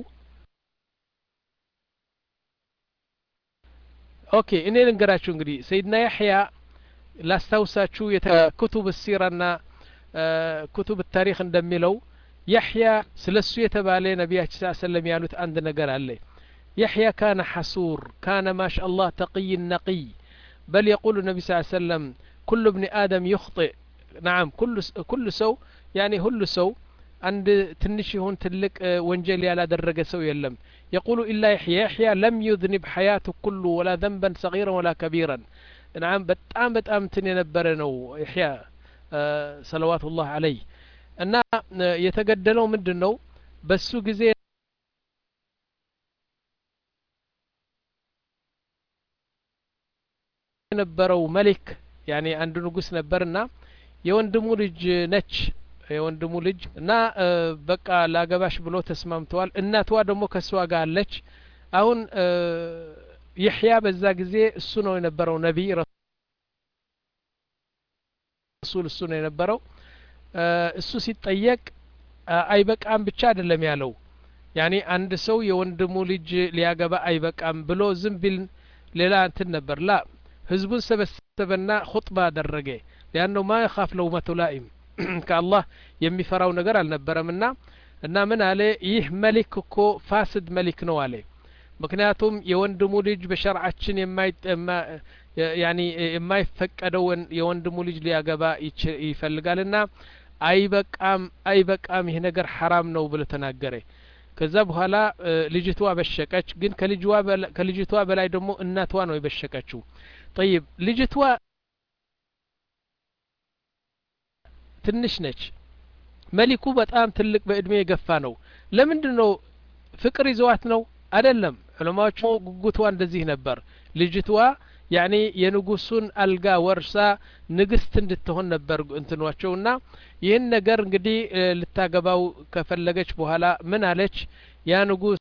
ኦኬ እኔ ልንገራችሁ እንግዲህ ሰይድና ያህያ ላስታውሳችሁ የኩቱብ ሲራና ኩቱብ ታሪክ እንደሚለው ያህያ ስለሱ የተባለ ነብያችን ሰለላሁ ዐለይሂ ወሰለም ያሉት አንድ ነገር አለ። يحيى كان حسور كان ما شاء الله تقي نقي بل يقول النبي صلى الله عليه وسلم كل ابن آدم يخطئ نعم كل كل سو يعني كل سو عند تنشي هون تلك وانجلي على درجة سو يلم يقول إلا يحيى يحيى لم يذنب حياته كله ولا ذنبا صغيرا ولا كبيرا نعم بتأم بتأم تنبرنا يحيى آه صلوات الله عليه أن يتقدلوا من دنو بس جزء ነበረው መሊክ ያኔ አንድ ንጉስ ነበርና የወንድሙ ልጅ ነች የወንድሙ ልጅ እና በቃ ላገባሽ ብሎ ተስማምተዋል። እናቷ ደግሞ ከሷ ጋር አለች። አሁን ይህያ በዛ ጊዜ እሱ ነው የነበረው ነብይ ረሱል እሱ ነው የነበረው። እሱ ሲጠየቅ አይበቃም ብቻ አይደለም ያለው ያኔ አንድ ሰው የወንድሙ ልጅ ሊያገባ አይበቃም ብሎ ዝም ቢል ሌላ እንትን ነበር ላ ህዝቡን ሰበሰበና ኹጥባ አደረገ። لانه ما يخاف لومة لائم كالله የሚፈራው ነገር አልነበረምና እና ምን አለ ይህ መሊክ እኮ ፋስድ መሊክ ነው አለ። ምክንያቱም የወንድሙ ልጅ በሸርዓችን የማይጠማ ያኒ የማይፈቀደው የወንድሙ ልጅ ሊያገባ ይፈልጋልና አይበቃም አይበቃም ይሄ ነገር حرام ነው ብሎ ተናገረ። ከዛ በኋላ ልጅቷ በሸቀች። ግን ከልጅቷ ከልጅቷ በላይ ደግሞ እናቷ ነው የበሸቀችው። طيب ልጅቷ ትንሽ ነች። መሊኩ በጣም ትልቅ በእድሜ የገፋ ነው። ለምንድነው ፍቅር ይዘዋት ነው? አይደለም። ዑለማዎቹ ጉጉቷ እንደዚህ ነበር። ልጅቷ ያኒ የንጉሱን አልጋ ወርሳ ንግስት እንድትሆን ነበር እንትኗቸውና ይህን ነገር እንግዲህ ልታገባው ከፈለገች በኋላ ምን አለች? ያ ንጉስ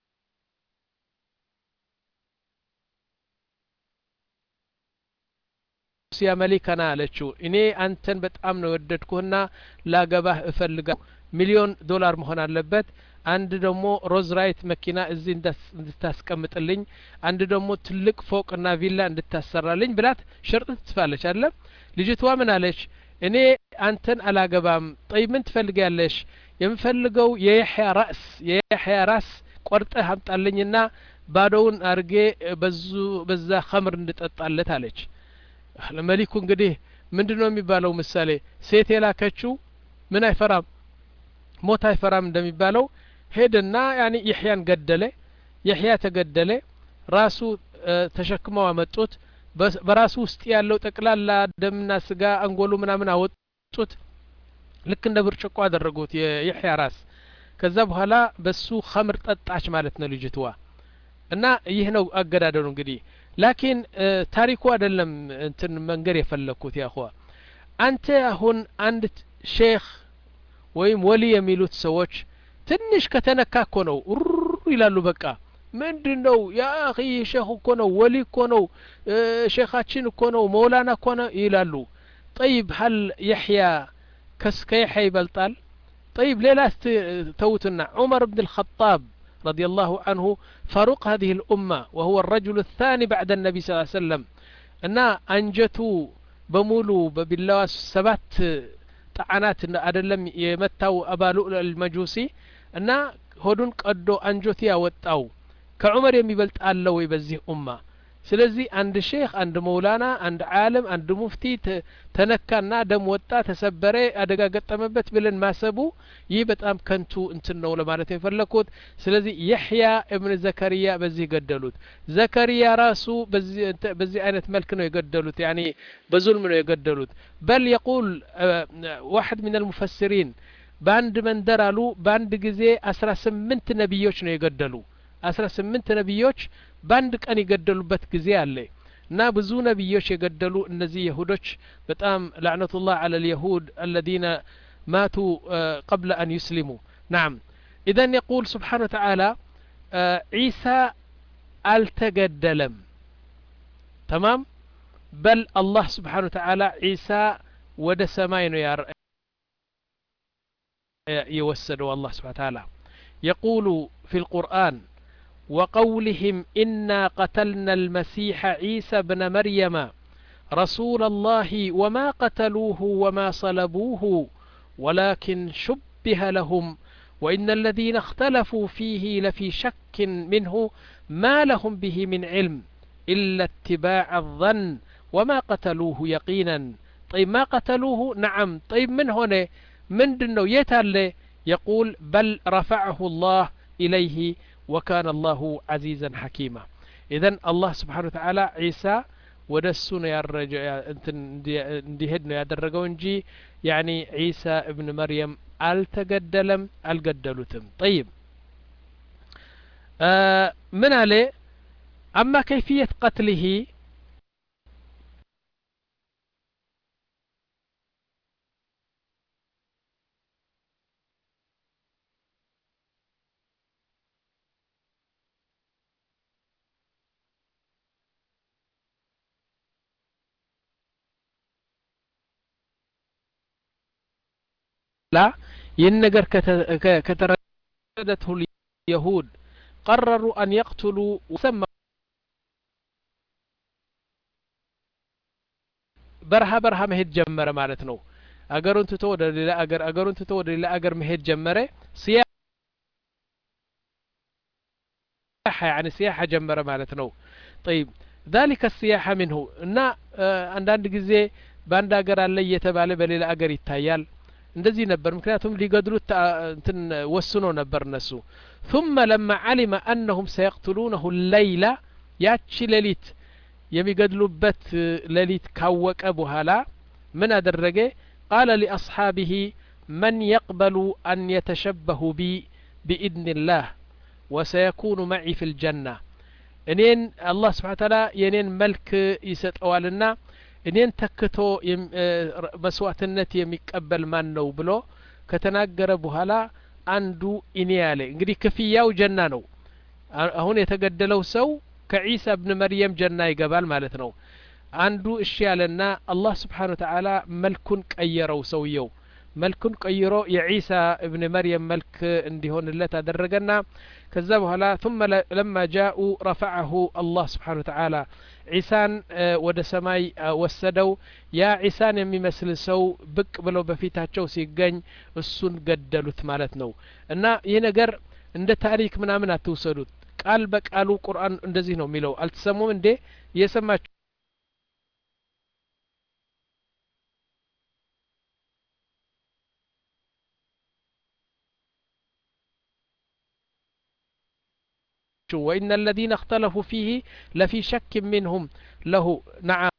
ያ መሊካና አለችው እኔ አንተን በጣም ነው ወደድኩና ላገባህ እፈልጋለሁ። ሚሊዮን ዶላር መሆን አለበት። አንድ ደግሞ ሮዝ ራይት መኪና እዚህ እንድታስቀምጥልኝ፣ አንድ ደግሞ ትልቅ ፎቅና ቪላ እንድታሰራልኝ ብላት ሸርጥ ትጽፋለች አይደል? ልጅቷ ምን አለች? እኔ አንተን አላገባም። طيب ምን ትፈልጊያለሽ? የምፈልገው የያህያ ራስ የያህያ ራስ ቆርጠህ አምጣልኝና ባዶውን አርጌ በዙ በዛ ኸምር እንድጠጣለት አለች። ለመሊኩ እንግዲህ ምንድነው የሚባለው ምሳሌ ሴት የላከችው ምን አይፈራም ሞት አይፈራም እንደሚባለው ሄደና ያኒ ይህያን ገደለ። ይህያ ተገደለ። ራሱ ተሸክመው አመጡት። በራሱ ውስጥ ያለው ጠቅላላ ደምና ስጋ አንጎሉ ምናምን አወጡት። ልክ እንደ ብርጭቆ አደረጉት የይህያ ራስ። ከዛ በኋላ በሱ ኸምር ጠጣች ማለት ነው ልጅቷ። እና ይህ ነው አገዳደሉ እንግዲህ። ላኪን ታሪኩ አይደለም እንትን መንገር የፈለኩት ያኹ አንተ አሁን አንድ ሼክ ወይም ወሊ የሚሉት ሰዎች ትንሽ ከተነካኮ ነው ይላሉ። በቃ ምንድነው ያ አኺ ሼክ እኮ ነው ወሊ እኮ ነው ሼኻችን እኮ ነው መውላና እኮ ነው ይላሉ። طيب هل يحيى كسكيحي يبلطال؟ طيب ليلة توتنا عمر بن الخطاب رضي الله عنه فاروق هذه الأمة وهو الرجل الثاني بعد النبي صلى الله عليه وسلم أن أنجتوا بمولو بالله سبات ጣዓናት አይደለም የመታው አባሉ አልመጁሲ እና ሆዱን ቀዶ አንጆት ያወጣው ከዑመር የሚበልጥ አለ ወይ በዚህ ኡማ ስለዚህ አንድ ሼክ አንድ መውላና አንድ ዓለም አንድ ሙፍቲ ተነካና ደም ወጣ ተሰበረ አደጋ ገጠመበት ብለን ማሰቡ ይህ በጣም ከንቱ እንትን ነው ለማለት የፈለኩት ስለዚህ የህያ ኢብኑ ዘከሪያ በዚህ ገደሉት ዘከሪያ ራሱ በዚህ በዚህ አይነት መልክ ነው የገደሉት ያኒ በዙልም ነው የገደሉት በል يقول واحد من المفسرين ባንድ መንደር አሉ ባንድ ጊዜ አስራ ስምንት ነብዮች ነው የገደሉ አስራ ስምንት ነብዮች ባንድ ቀን የገደሉበት ጊዜ አለ እና ብዙ ነብዮች የገደሉ እነዚህ ይሁዶች በጣም لعنቱላህ على اليهود الذين ماتوا قبل أن يسلموا نعم اذا يقول سبحانه وتعالى عيسى التجدلم تمام بل الله سبحانه وتعالى عيسى ወደ ሰማይ ነው يوسدوا الله سبحانه وتعالى يقول في القرآن وقولهم إنا قتلنا المسيح عيسى بن مريم رسول الله وما قتلوه وما صلبوه ولكن شبه لهم وإن الذين اختلفوا فيه لفي شك منه ما لهم به من علم إلا اتباع الظن وما قتلوه يقينا طيب ما قتلوه نعم طيب من هنا من دنو يتالي يقول بل رفعه الله إليه وكان الله عزيزا حكيما إذن الله سبحانه وتعالى عيسى ودسون يا الرجال اندهدنا يا درجونجي يعني عيسى ابن مريم التقدلم القدلتم طيب آه من عليه أما كيفية قتله لا ينجر كتردته اليهود قرروا أن يقتلوا وسمى برها برها مهد جمرة معناتنو أجرون تتود لا أجر أجرون تتود لا أجر مهد جمرة سياحة يعني سياحة جمرة معناتنو طيب ذلك السياحة منه إن عندنا جزء باند أجر اللي يتبع بلي لا أجر يتيال እንደዚህ ነበር ምክንያቱም ሊገድሉት እንትን ወስኖ ነበር ነሱ ثم لما علم انهم سيقتلونه الليلة ያቺ ሌሊት የሚገድሉበት ሌሊት ካወቀ በኋላ ምን አደረገ قال لاصحابه من يقبل ان يتشبه بي باذن الله وسيكون معي في الجنة እኔን አላህ Subhanahu Wa Ta'ala የኔን መልክ ይሰጠዋልና እኔን ተክቶ መስዋዕትነት የሚቀበል ማን ነው ብሎ ከተናገረ በኋላ አንዱ እኔ ያለ እንግዲህ ክፍያው ጀና ነው አሁን የተገደለው ሰው ከኢሳ ኢብኑ መርየም ጀና ይገባል ማለት ነው አንዱ እሺ ያለና አላህ Subhanahu Wa Ta'ala መልኩን ቀየረው ሰውየው መልኩን ቀይሮ የኢሳ ኢብኑ መርየም መልክ እንዲሆንለት አደረገና ከዛ በኋላ ثم لما جاءوا رفعه الله سبحانه وتعالى عيسان ወደ ሰማይ ወሰደው ያ عيسان የሚመስል ሰው ብቅ ብለው በፊታቸው ሲገኝ እሱን ገደሉት ማለት ነው እና ይሄ ነገር እንደ ታሪክ ምናምን አትውሰዱት ቃል በቃሉ ቁርአን እንደዚህ ነው የሚለው አልተሰሙም እንዴ የሰማችሁ وإن الذين اختلفوا فيه لفي شك منهم له نعم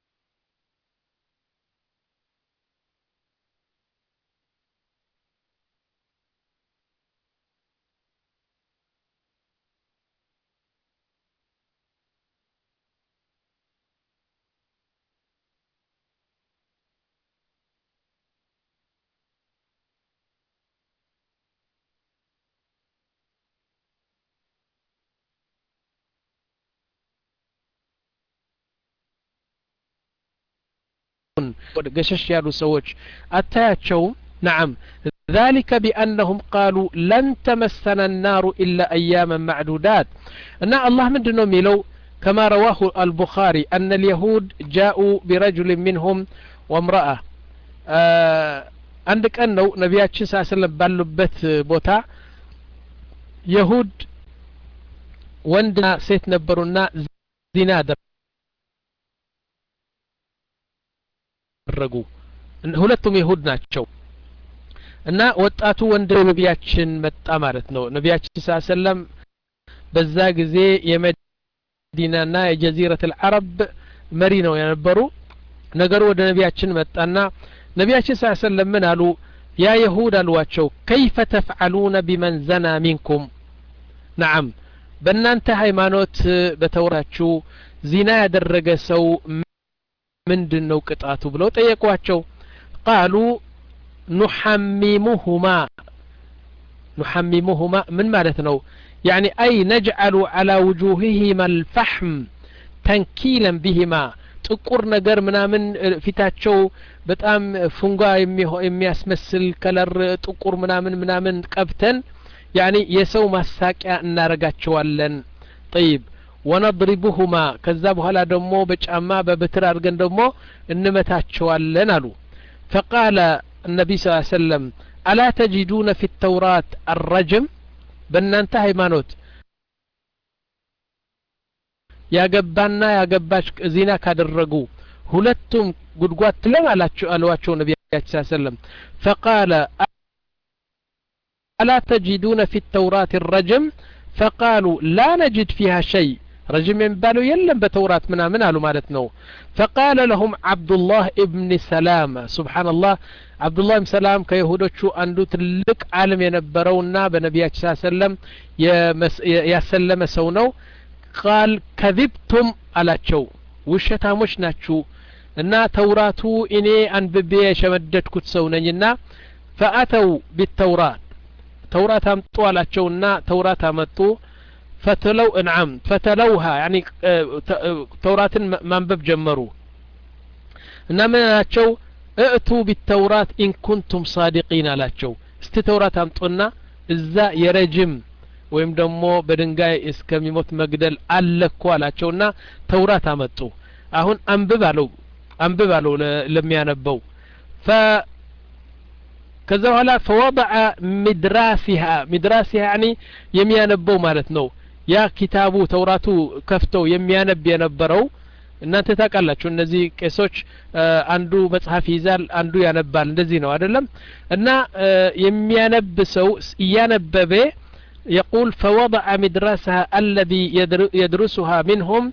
قشش يالو سوج أتاچوم نعم ذلك بأنهم قالوا لن تمسنا النار إلا أياما معدودات أن الله من دنو ميلو كما رواه البخاري أن اليهود جاءوا برجل منهم وامرأة آه አንድ ቀን ነው ነቢያችን ሰለላሁ ባሉበት ቦታ ይሁድ ወንድና ሴት ነበሩና ዚና አደረጉ ሁለቱም ይሁድ ናቸው እና ወጣቱ ወንድ ነቢያችን መጣ ማለት ነው ነቢያችን ሰለላሁ በዛ ጊዜ የመዲናና የጀዚረቱል አረብ መሪ ነው የነበሩ ነገሩ ወደ ነቢያችን መጣና ነቢያችን ሰለላሁ ምን አሉ ያ ይሁድ አሏቸው كيف تفعلون بمن زنا منكم نعم በእናንተ ሃይማኖት በተውራችሁ ዚና ያደረገ ሰው ምንድነው ቅጣቱ ብለው ጠየቋቸው قالوا نحممهما نحممهما من ማለት ነው يعني أي نجعل على وجوههما الفحم تنكيلا بهما ጥቁር ነገር ምናምን ፊታቸው በጣም ፉንጋ የሚያስመስል ከለር ጥቁር ምናምን ምናምን ቀብተን يعني የሰው ማሳቂያ እናረጋቸዋለን طيب ونضربهما ከዛ በኋላ ደግሞ በጫማ በበትር አድርገን ደግሞ እንመታቸዋለን አሉ فقال النبي صلى الله عليه وسلم ألا تجدون في التوراة الرجم በእናንተ ሃይማኖት ያገባና ያገባች ዚና ካደረጉ ሁለቱም ጉድጓድ ትለማላችሁ አሏቸው ነብያችን ሰለላሁ ዐለይሂ ወሰለም فقال ألا تجدون في التوراة الرجم فقالوا لا نجد فيها شيء رجم ينبالوا يلم بتوراة منا من قالوا مالتنا فقال لهم عبد الله ابن سلام سبحان الله عبد الله بن سلام كيهودوچو አንዱ ትልቅ ዓለም የነበረውና በነብያችን ሰለላሁ ዐለይሂ ወሰለም ያሰለመ ሰው ነው قال كذبتم አላቸው ውሸታሞች ናችሁ እና ተውራቱ እኔ አንብቤ የሸመደድኩት ሰው ነኝና فأتوا بالتوراة توراة አምጡ አላቸውና ተውራት አመጡ فتلو نعم فتلوها يعني توراة ማንበብ ጀመሩ እና ምናቸው ائتوا بالتوراة إن كنتم صادقين አላቸው እስቲ ተውራት አምጡና እዛ የረጅም ወይም ደግሞ በድንጋይ እስከሚሞት መግደል አለኩ አላቸውና ተውራት አመጡ አሁን አንብብ አለው አንብብ አለው ለሚያነበው ف ከዛ በኋላ فوضع مدراسها مدراسها يعني የሚያነበው ማለት ነው ያ ኪታቡ ተውራቱ ከፍተው የሚያነብ የነበረው እናንተ ታውቃላችሁ እነዚህ ቄሶች አንዱ መጽሐፍ ይዛል አንዱ ያነባል እንደዚህ ነው አይደለም እና የሚያነብ ሰው ያነበበ يقول فوضع مدرسها الذي يدرسها منهم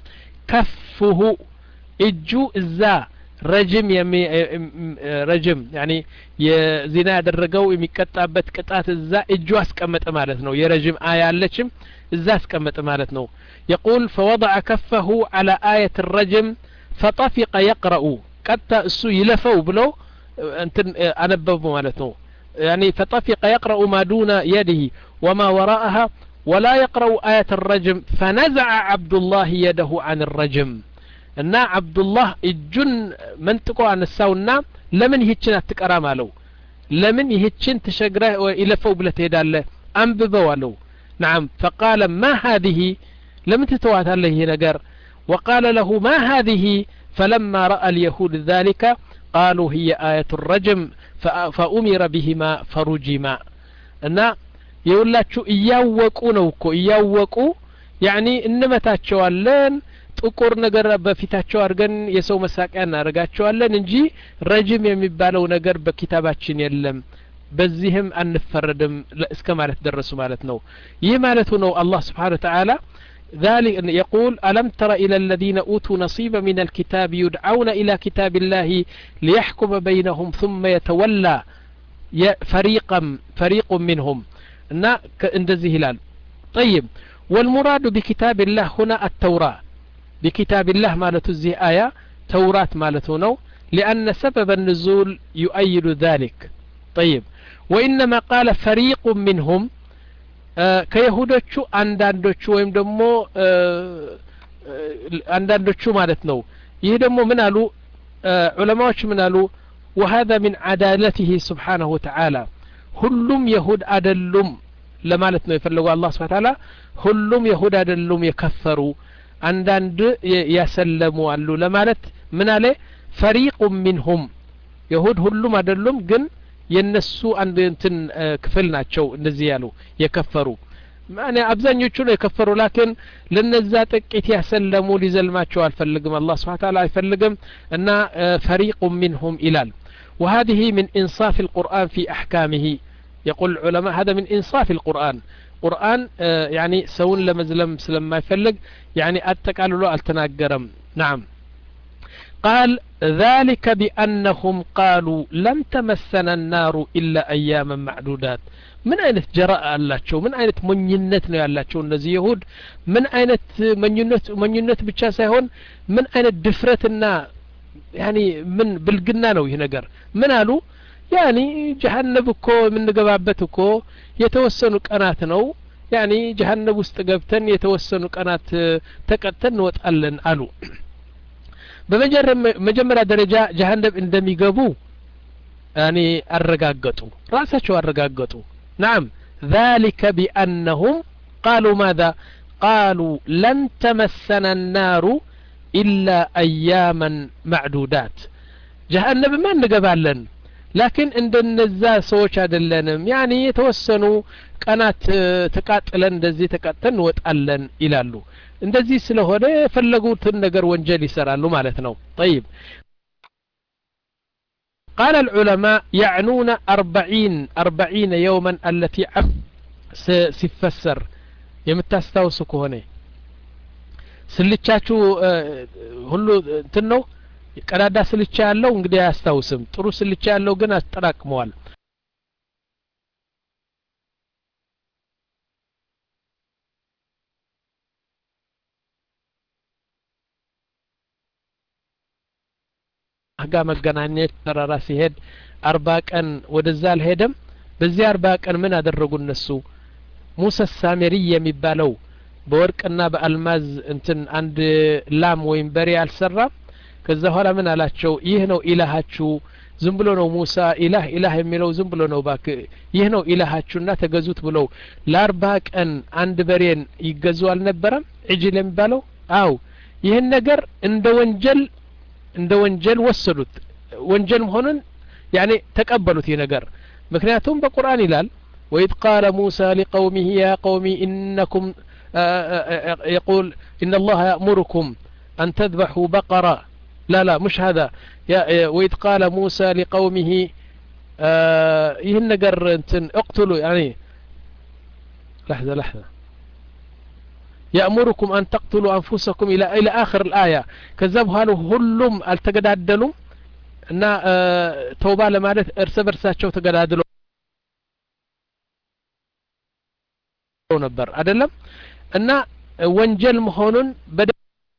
كفه اجو الزا رجم يمي رجم يعني የዚና ያደረገው የሚቀጣበት ቅጣት እዛ እጁ አስቀመጠ ማለት ነው የረጅም አያ አለችም እዛ አስቀመጠ ማለት ነው يقول فوضع كفه على آية الرجم فطفق يقرأ قد እሱ ይለፈው ብለው እንትን አነበቡ ማለት ነው يعني فطفق يقرأ ما دون يده وما وراءها ولا يقرأ آية الرجم فنزع عبد الله يده عن الرجم እና عبد الله እጁን መንጥቆ አነሳውና ለምን ይህችን አትቀራም አለው ለምን ይህችን ተሸግረህ ይለፈው ብለህ ትሄዳለህ አንብበው አለው نعم فقال ما هذه لم تتواتله ይሄ ነገር وقال له ما هذه فلما رأى اليهود ذلك قالوا هي آية الرجم فأمر بهما فرجما እና የውላችሁ እያወቁ ነው እኮ እያወቁ يعني እንመታቸዋለን ጥቁር ነገር በፊታቸው አድርገን የሰው መሳቂያ እናደርጋቸዋለን እንጂ ረጅም የሚባለው ነገር በኪታባችን የለም በዚህም አንፈረድም እስከ ማለት ደረሱ ማለት ነው ይህ ማለት ነው አላህ Subhanahu Wa Ta'ala ذلك يقول ألم تر إلى الذين أوتوا نصيبا من الكتاب يدعون إلى كتاب الله ليحكم بينهم ثم يتولى فريقا فريق منهم እንደዚህ ይላል طيب والمراد بكتاب الله هنا التوراة بكتاب الله مالته زي آية توراة مالته نو لأن سبب النزول يؤيد ذلك طيب وإنما قال فريق منهم آه كيهودوچو አንዳንዶቹ ወይም ደግሞ አንዳንዶቹ ማለት ነው ይሄ ደግሞ ምን አሉ ዑለማዎች ምን አሉ وهذا من عدالته سبحانه وتعالى ሁሉም ይሁድ አይደሉም ለማለት ነው የፈለገው አላህ Subhanahu Wa Ta'ala ሁሉም ይሁድ አይደሉም የከፈሩ አንዳንድ ያሰለሙ አሉ ለማለት ምን አለ فريق منهم ይሁድ ሁሉም አይደሉም ግን የነሱ አንድ እንትን ክፍል ናቸው እንደዚህ ያሉ የከፈሩ ማኔ አብዛኞቹ ነው የከፈሩ ላኪን ለነዛ ጥቂት ያሰለሙ ሊዘልማቸው አልፈልግም አላህ Subhanahu Wa Ta'ala አይፈልግም እና فريق منهم إلال وهذه من إنصاف القرآن في أحكامه يقول العلماء هذا من إنصاف القرآن قرآن يعني سون لمزلم سلم ما يفلق يعني أتكالوا له التناقرم نعم قال ذلك بأنهم قالوا لن تمسنا النار إلا أياما معدودات من أين جراء اللاتشو من أين منينتنا اللاتشو النزي يهود من أين منينت منينت بتشاسه هون من أين دفرتنا يعني من بالجنان وهنجر من قالوا يعني جهنم كو من جبابته كو يتوسنوا قناتنا يعني جهنم واستجابتن يتوسنوا قنات تقتن وتقلن قالوا بمجمرة درجة جهنم عندما يجابوا يعني الرجاجتوا رأسه الرجاجتوا نعم ذلك بأنهم قالوا ماذا قالوا لن تمسنا النار إلا أياما معدودات جهنم ما نقبلن لكن عند النزاع سوش عدلنم يعني يتوسنوا قنات تقاتلن دزي تقاتلن وتقلن إلالو እንደዚህ ስለሆነ ፈለጉትን ነገር ወንጀል ይሰራሉ ማለት ነው طيب قال العلماء يعنون أربعين أربعين يوما التي سيفسر يمتاستاوسو ከሆነ ስልቻቹ ሁሉ እንትን ነው ቀዳዳ ስልቻ ያለው እንግዲህ አያስታውስም ጥሩ ስልቻ ያለው ግን አስተራቅመዋል አጋ መገናኘት ተራራ ሲሄድ አርባ ቀን ወደዛ አልሄደም በዚህ አርባ ቀን ምን አደረጉ እነሱ ሙሳ ሳሚሪ የሚባለው በወርቅና በአልማዝ እንትን አንድ ላም ወይም በሬ አልሰራም ከዛ ኋላ ምን አላቸው ይህ ነው ኢላሃችሁ ዝም ብሎ ነው ሙሳ ኢላህ ኢላህ የሚለው ዝም ብሎ ነው ባክ ይህ ነው ኢላሃችሁና ተገዙት ብለው ለአርባ ቀን አንድ በሬን ይገዙ አልነበረም እጅል የሚባለው አው ይህን ነገር እንደ ወንጀል እንደ ወንጀል ወሰዱት ወንጀል መሆኑን يعني ተቀበሉት ይሄ ነገር ምክንያቱም በቁርአን ይላል وإذ قال موسى لقومه يا قوم إنكم يقول إن الله يأمركم أن تذبحوا بقرة لا لا مش هذا وإذ قال موسى لقومه ይህን ነገር እንትን اقتلوا يعني لحظة لحظة يأمركم أن تقتلوا أنفسكم إلى إلى آخر الآية كذبها له هلم التجدادلهم إن توبة لما إرس برساتشو تجدادلهم نبر أدلم إن وانجل مهون بدأ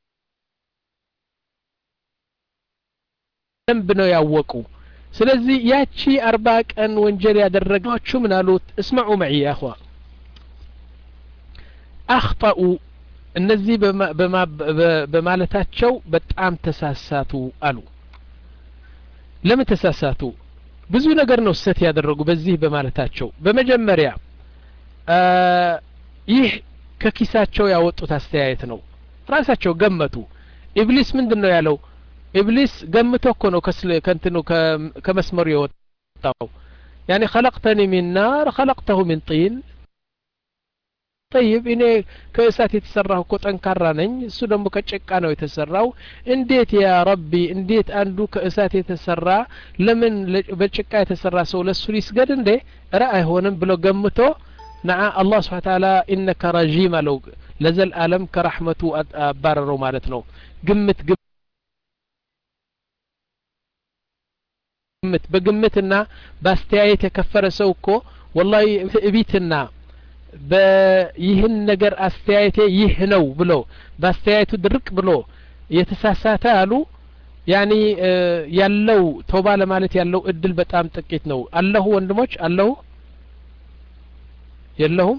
بنو يوقو سلزي ياتشي أرباك أن وانجل يدرجوا شو من قالوا اسمعوا معي يا أخوة أخطأوا النزي بما بما بمالتاتشو بتعام تساساتو قالوا لم تساساتو ብዙ ነገር ነው ስህተት ያደረጉ በዚህ በማለታቸው በመጀመሪያ ይህ ከኪሳቸው ያወጡት አስተያየት ነው ራሳቸው ገመቱ ኢብሊስ ምንድነው ያለው ኢብሊስ ገምቶ እኮ ነው ከንትኑ ከመስመሩ የወጣው يعني خلقتني من نار خلقته من طين طيب እኔ ከእሳት የተሰራው እኮ ጠንካራ ነኝ እሱ ደግሞ ከጭቃ ነው የተሰራው እንዴት ያ ረቢ እንዴት አንዱ ከእሳት የተሰራ ለምን በጭቃ የተሰራ ሰው ለሱ ሊስገድ እንዴ ራ አይሆንም ብሎ ገምቶ نع الله سبحانه وتعالى إنك رجيم لو لزل ألم كرحمته أبرروا مالتنا قمت قمت بقمتنا باستيايت كفر سوكو والله بيتنا بيهن نجر استيايته يهنو بلو باستيايته درك بلو يتساساتالو يعني يالو توبة لمالت يالو ادل بتام تكيت نو الله وندموش الله يلهم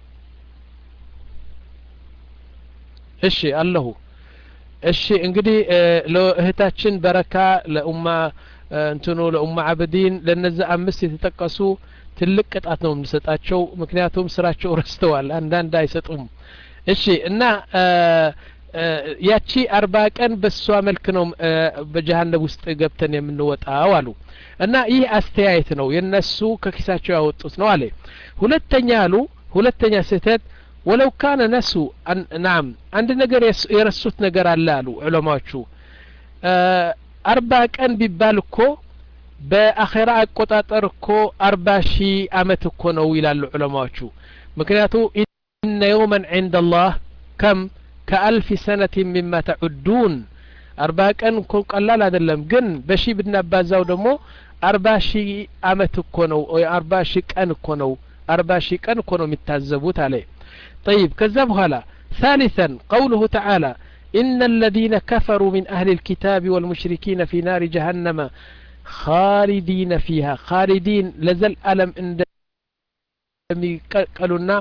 እሺ አለሁ እሺ እንግዲህ ለእህታችን በረካ ለኡማ እንትኑ ለኡማ አብዲን ለነዛ አምስት የተጠቀሱ ትልቅ ቅጣት ነው የምንሰጣቸው ምክንያቱም ስራቸው ረስተዋል አንዳንድ አይሰጡም እሺ እና ያቺ አርባ ቀን በሷ መልክ ነው በጀሃነም ውስጥ ገብተን የምንወጣው አሉ እና ይህ አስተያየት ነው የነሱ ከኪሳቸው ያወጡት ነው አለ ሁለተኛ አሉ ሁለተኛ ስህተት ወለው ካነ ነሱ ናም አንድ ነገር የረሱት ነገር አለ አሉ ዑለማዎቹ አርባ ቀን ቢባል እኮ በአኺራ አቆጣጠር እኮ አርባ ሺህ አመት እኮ ነው ይላሉ ዑለማዎቹ ምክንያቱ ኢነ የውመን عند الله ከም ከአልፍ ሰነة مما تعدون አርባ ቀን እኮ ቀላል አይደለም ግን በሺ ብናባዛው ደግሞ አርባ ሺህ አመት እኮ ነው ወይ አርባ ሺህ ቀን እኮ ነው አርባ ሺህ ቀን እኮ ነው የሚታዘቡት አለ طيب كذا بهلا ثالثا قوله تعالى إن الذين كفروا من أهل الكتاب والمشركين في نار جهنم خالدين فيها خالدين لزل ألم عند قالونا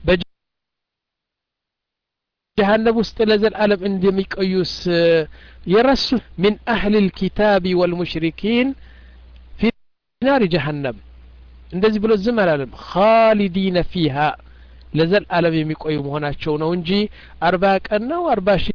جهنم وسط لزل ألم عند ميقيوس يرسل من أهل الكتاب والمشركين في نار جهنم እንደዚህ ብሎ ዝም አላለም خالدين فيها ለዘል ዓለም የሚቆዩ መሆናቸው ነው እንጂ አርባ ቀን ነው አርባ ሺህ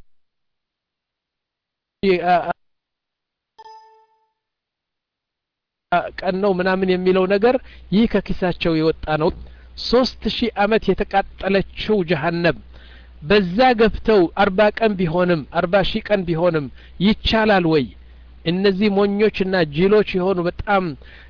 ቀን ነው ምናምን የሚለው ነገር ይህ ከኪሳቸው የወጣ ነው ሶስት ሺህ አመት የተቃጠለችው ጀሃነም በዛ ገብተው አርባ ቀን ቢሆንም አርባ ሺህ ቀን ቢሆንም ይቻላል ወይ እነዚህ ሞኞችና ጅሎች የሆኑ በጣም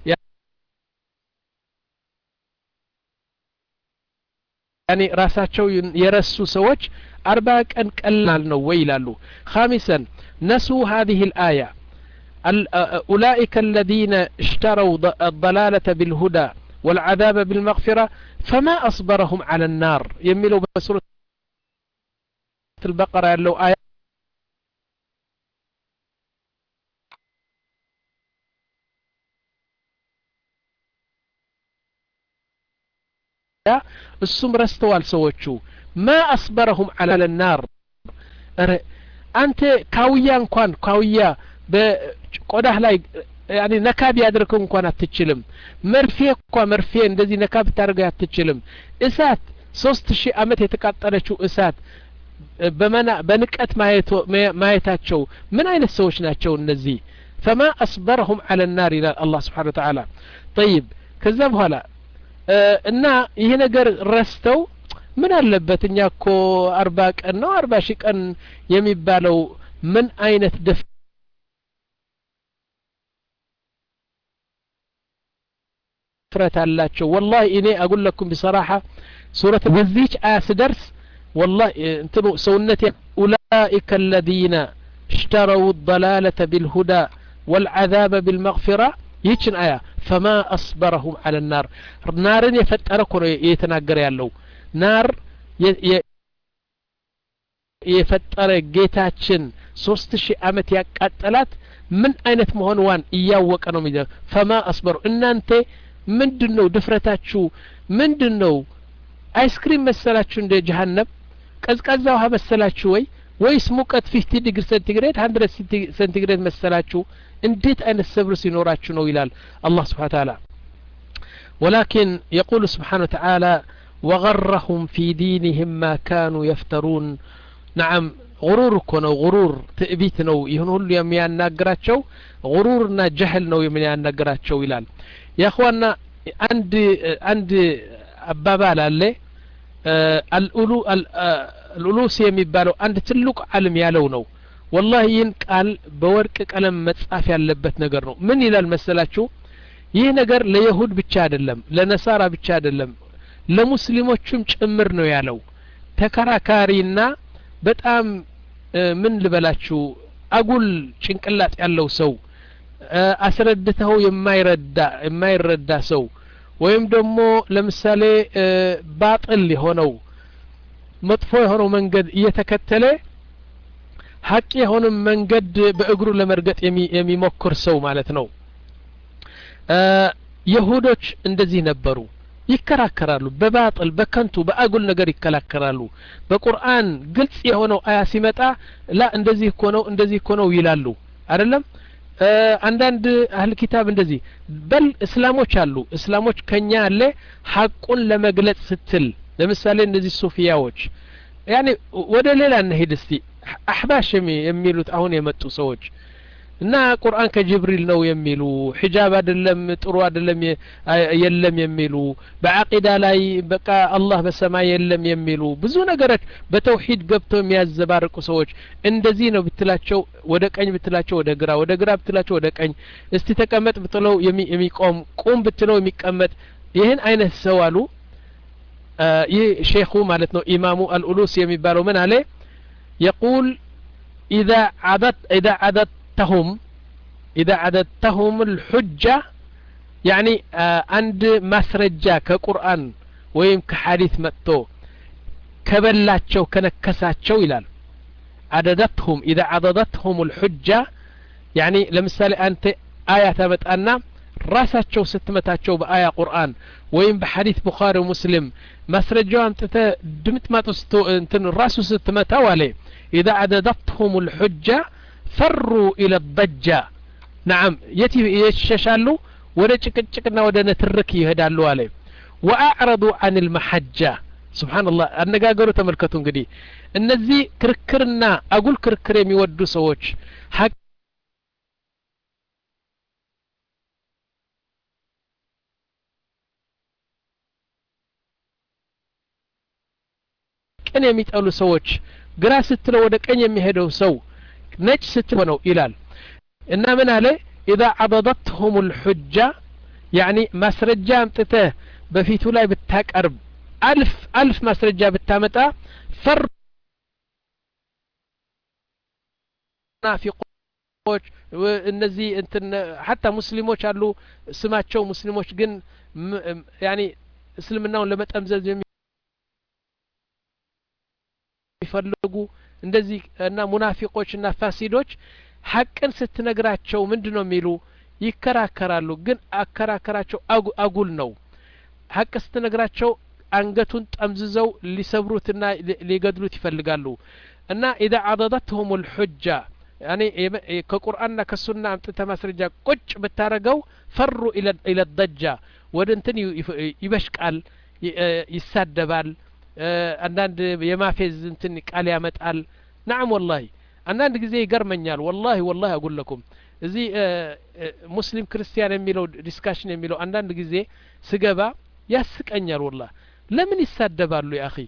يعني راساتشو يرسو سوج أربع كان قلال نو ويلالو خامسا نسوا هذه الآية أولئك الذين اشتروا الضلالة بالهدى والعذاب بالمغفرة فما أصبرهم على النار يميلوا بسورة البقرة لو آية السم رستوال سوتشو ما أصبرهم على النار أنت كاويا انكوان كاويا بقوده لاي يعني نكاب يادركم انكوان هتتشلم مرفيه كوا مرفيه اندزي نكاب تارغا هتتشلم اسات ሶስት ሺህ አመት የተቃጠለችው እሳት በመና በንቀት ማየቶ ማየታቸው ምን አይነት ሰዎች ናቸው እነዚህ فما أصبرهم على النار إلى الله سبحانه وتعالى طيب ከዛ በኋላ እና ይሄ ነገር ረስተው ምን አለበት እኛ እኮ አርባ ቀን ነው አርባ ሺህ ቀን የሚባለው ምን አይነት ድፍረት አላቸው والله እኔ اقول لكم بصراحه سوره بذيች አያ ስደርስ والله እንትኑ ሰውነቴ اولئك الذين اشتروا الضلاله بالهدى والعذاب بالمغفره ይችን አያ فما أصبرهم على النار نارن يفترق يتناجر ያለው ናር የፈጠረ ጌታችን ሶስት ሺህ አመት ያቃጠላት ምን አይነት መሆንዋን እያወቀ ነው የሚለው فما أصبر እናንተ ምንድነው ድፍረታችሁ ምንድነው አይስክሪም መሰላችሁ እንደ ጀሃነም ቀዝቃዛ ውሃ መሰላችሁ ወይ ወይስ ሙቀት ፊፍቲ ዲግሪ ሴንቲግሬድ ሀንድረድ ሴንቲግሬድ መሰላችሁ እንዴት አይነት ሰብር ሲኖራችሁ ነው ይላል አላህ Subhanahu Wa Ta'ala ولكن يقول سبحانه وتعالى وغرهم في دينهم ما كانوا يفترون نعم غرور كونو غرور تأبيت نو يهون هلو የሚያናግራቸው غرورنا جهل ነው የሚያናግራቸው ይላል يا اخوانا عند عند አባባል አለ الألو الألوس የሚባለው አንድ ትልቅ ዓለም ያለው ነው والله ይህን ቃል በወርቅ ቀለም መጻፍ ያለበት ነገር ነው ምን ይላል መሰላችሁ ይህ ነገር ለይሁድ ብቻ አይደለም ለነሳራ ብቻ አይደለም ለሙስሊሞችም ጭምር ነው ያለው ተከራካሪና በጣም ምን ልበላችሁ አጉል ጭንቅላት ያለው ሰው አስረድተው የማይረዳ የማይረዳ ሰው ወይም ደግሞ ለምሳሌ ባጥል የሆነው መጥፎ የሆነው መንገድ እየተከተለ ሐቅ የሆነ መንገድ በእግሩ ለመርገጥ የሚሞክር ሰው ማለት ነው ይሁዶች እንደዚህ ነበሩ ይከራከራሉ በባጥል በከንቱ በአጉል ነገር ይከራከራሉ በቁርአን ግልጽ የሆነው አያ ሲመጣ ላ እንደዚህ እኮ ነው እንደዚህ እኮ ነው ይላሉ አይደለም አንዳንድ አህል ኪታብ እንደዚህ በል እስላሞች አሉ እስላሞች ከኛ አለ ሐቁን ለመግለጽ ስትል ለምሳሌ እንደዚህ ሱፊያዎች يعني ወደ ሌላ እንሄድ እስቲ አህባሽ የሚሉት አሁን የመጡ ሰዎች እና ቁርአን ከጅብሪል ነው የሚሉ ሒጃብ አይደለም ጥሩ አይደለም የለም የሚሉ በአቂዳ ላይ በቃ አላህ በሰማይ የለም የሚሉ ብዙ ነገሮች በተውሂድ ገብተው የሚያዘባርቁ ሰዎች እንደዚህ ነው ብትላቸው ወደ ቀኝ ብትላቸው ወደ ግራ ወደ ግራ ብትላቸው ወደ ቀኝ እስቲ ተቀመጥ ብትለው የሚቆም ቁም ብትለው የሚቀመጥ ይህን አይነት ሰው አሉ ይህ ሼኹ ማለት ነው ኢማሙ አልኡሉስ የሚባለው ምን አለ يقول إذا عدد إذا عددتهم إذا عددتهم الحجة يعني عند مسرجة كقرآن ويم كحديث متو كبلاتشو كنكساتشو إلال عددتهم إذا عددتهم الحجة يعني لمثال أنت آية متأنا راساتشو ستمتاتشو بآية قرآن ويم بحديث بخاري ومسلم مسرجو أنت دمت ما تستو انتن راسو ستمتا عليه إذا عددتهم الحجة فروا إلى الضجة نعم يتي يششالو ولا تشكنا ولا نترك يهدالو عليه وأعرضوا عن المحجة سبحان الله النقاقروا تملكتون قدي النزي كركرنا أقول كركر يودو سووش حق كان يميتقلو سووش ግራ ስትለው ወደ ቀኝ የሚሄደው ሰው ነጭ ስትሆነው ይላል እና ምን አለ اذا عضدتهم الحجة يعني ማስረጃ አምጥተህ በፊቱ ላይ ብታቀርብ አልፍ አልፍ ማስረጃ ብታመጣ ፈር ናፊቆች እነዚህ እንትን حتى ሙስሊሞች አሉ ስማቸው ሙስሊሞች ግን يعني እስልምናውን ለመጠምዘዝ ይፈልጉ እንደዚህ እና ሙናፊቆችና ፋሲዶች ሐቅን ስትነግራቸው ምንድነው የሚሉ ይከራከራሉ ግን አከራከራቸው አጉል ነው ሐቅ ስትነግራቸው አንገቱን ጠምዝዘው ሊሰብሩትና ሊገድሉት ይፈልጋሉ እና اذا عضدتهم الحجة يعني ከቁርአንና ከሱና አምጥተ ማስረጃ ቁጭ በታረገው ፈሩ الى الى الضجة ወደንተን ይበሽቃል ይሳደባል አንዳንድ የማፌዝ እንትን ቃል ያመጣል نعم والله አንዳንድ ጊዜ ይገርመኛል والله والله اقول لكم እዚህ ሙስሊም ክርስቲያን የሚለው ዲስካሽን የሚለው አንዳንድ ጊዜ ስገባ ያስቀኛል والله ለምን ይሳደባሉ يا اخي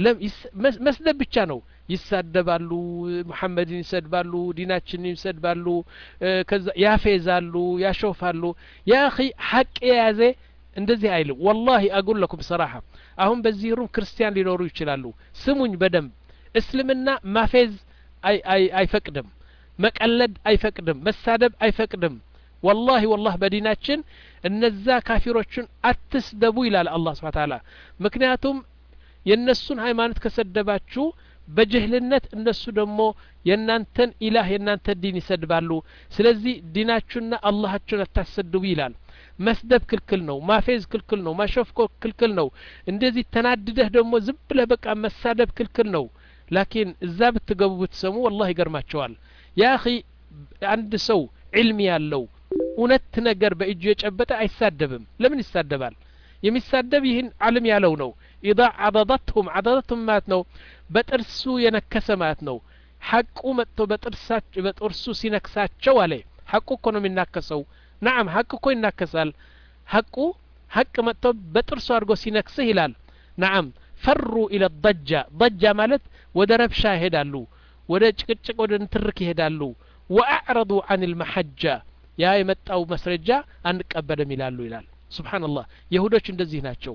መስደብ ብቻ ነው ይሳደባሉ መሐመድን ይሰድባሉ ዲናችንን ይሰድባሉ ከዛ ያፌዛሉ ያሾፋሉ يا اخي ሐቅ የያዘ እንደዚህ አይልም والله اقول لكم بصراحه አሁን በዚህ ሩም ክርስቲያን ሊኖሩ ይችላሉ ስሙኝ በደም እስልምና ማፌዝ አይ አይ አይፈቅድም መቀለድ አይፈቅድም መሳደብ አይፈቅድም والله والله በዲናችን እነዛ ካፊሮችን አትስደቡ ይላል አላህ Subhanahu Wa Ta'ala ምክንያቱም የነሱን ሃይማኖት ከሰደባችሁ በጀህልነት እነሱ ደግሞ የናንተን ኢላህ የናንተን ዲን ይሰድባሉ ስለዚህ ዲናችሁና አላህችሁን አታሰድቡ ይላል መስደብ ክልክል ነው ማፌዝ ክልክል ነው ማሾፍ ክልክል ነው እንደዚህ ተናድደህ ደግሞ ዝም ብለህ በቃ መሳደብ ክልክል ነው ላኪን እዛ ብትገቡ ብትሰሙ والله ይገርማቸዋል يا اخي አንድ ሰው ዒልም ያለው እውነት ነገር በእጁ የጨበጠ አይሳደብም ለምን ይሳደባል የሚሳደብ ይህን ዓለም ያለው ነው اذا عضدتهم عضدتهم ማለት ነው በጥርሱ የነከሰ ማለት ነው ሐቁ መጥቶ በጥርሳቸው በጥርሱ ሲነክሳቸው አለ ሐቁ እኮ ነው የሚናከሰው نعم حق እኮ ይናከሳል ሐቁ ሐቅ መጥቶ በጥርሱ አድርጎ ሲነክስህ ይላል نعم فروا الى الضجة ضجة ማለት ወደ ረብሻ ይሄዳሉ ወደ ጭቅጭቅ ወደ ንትርክ ይሄዳሉ واعرضوا عن المحجة ያ የመጣው መስረጃ አንቀበልም ይላሉ ይላል ሱብሃንአላህ ይሁዶች እንደዚህ ናቸው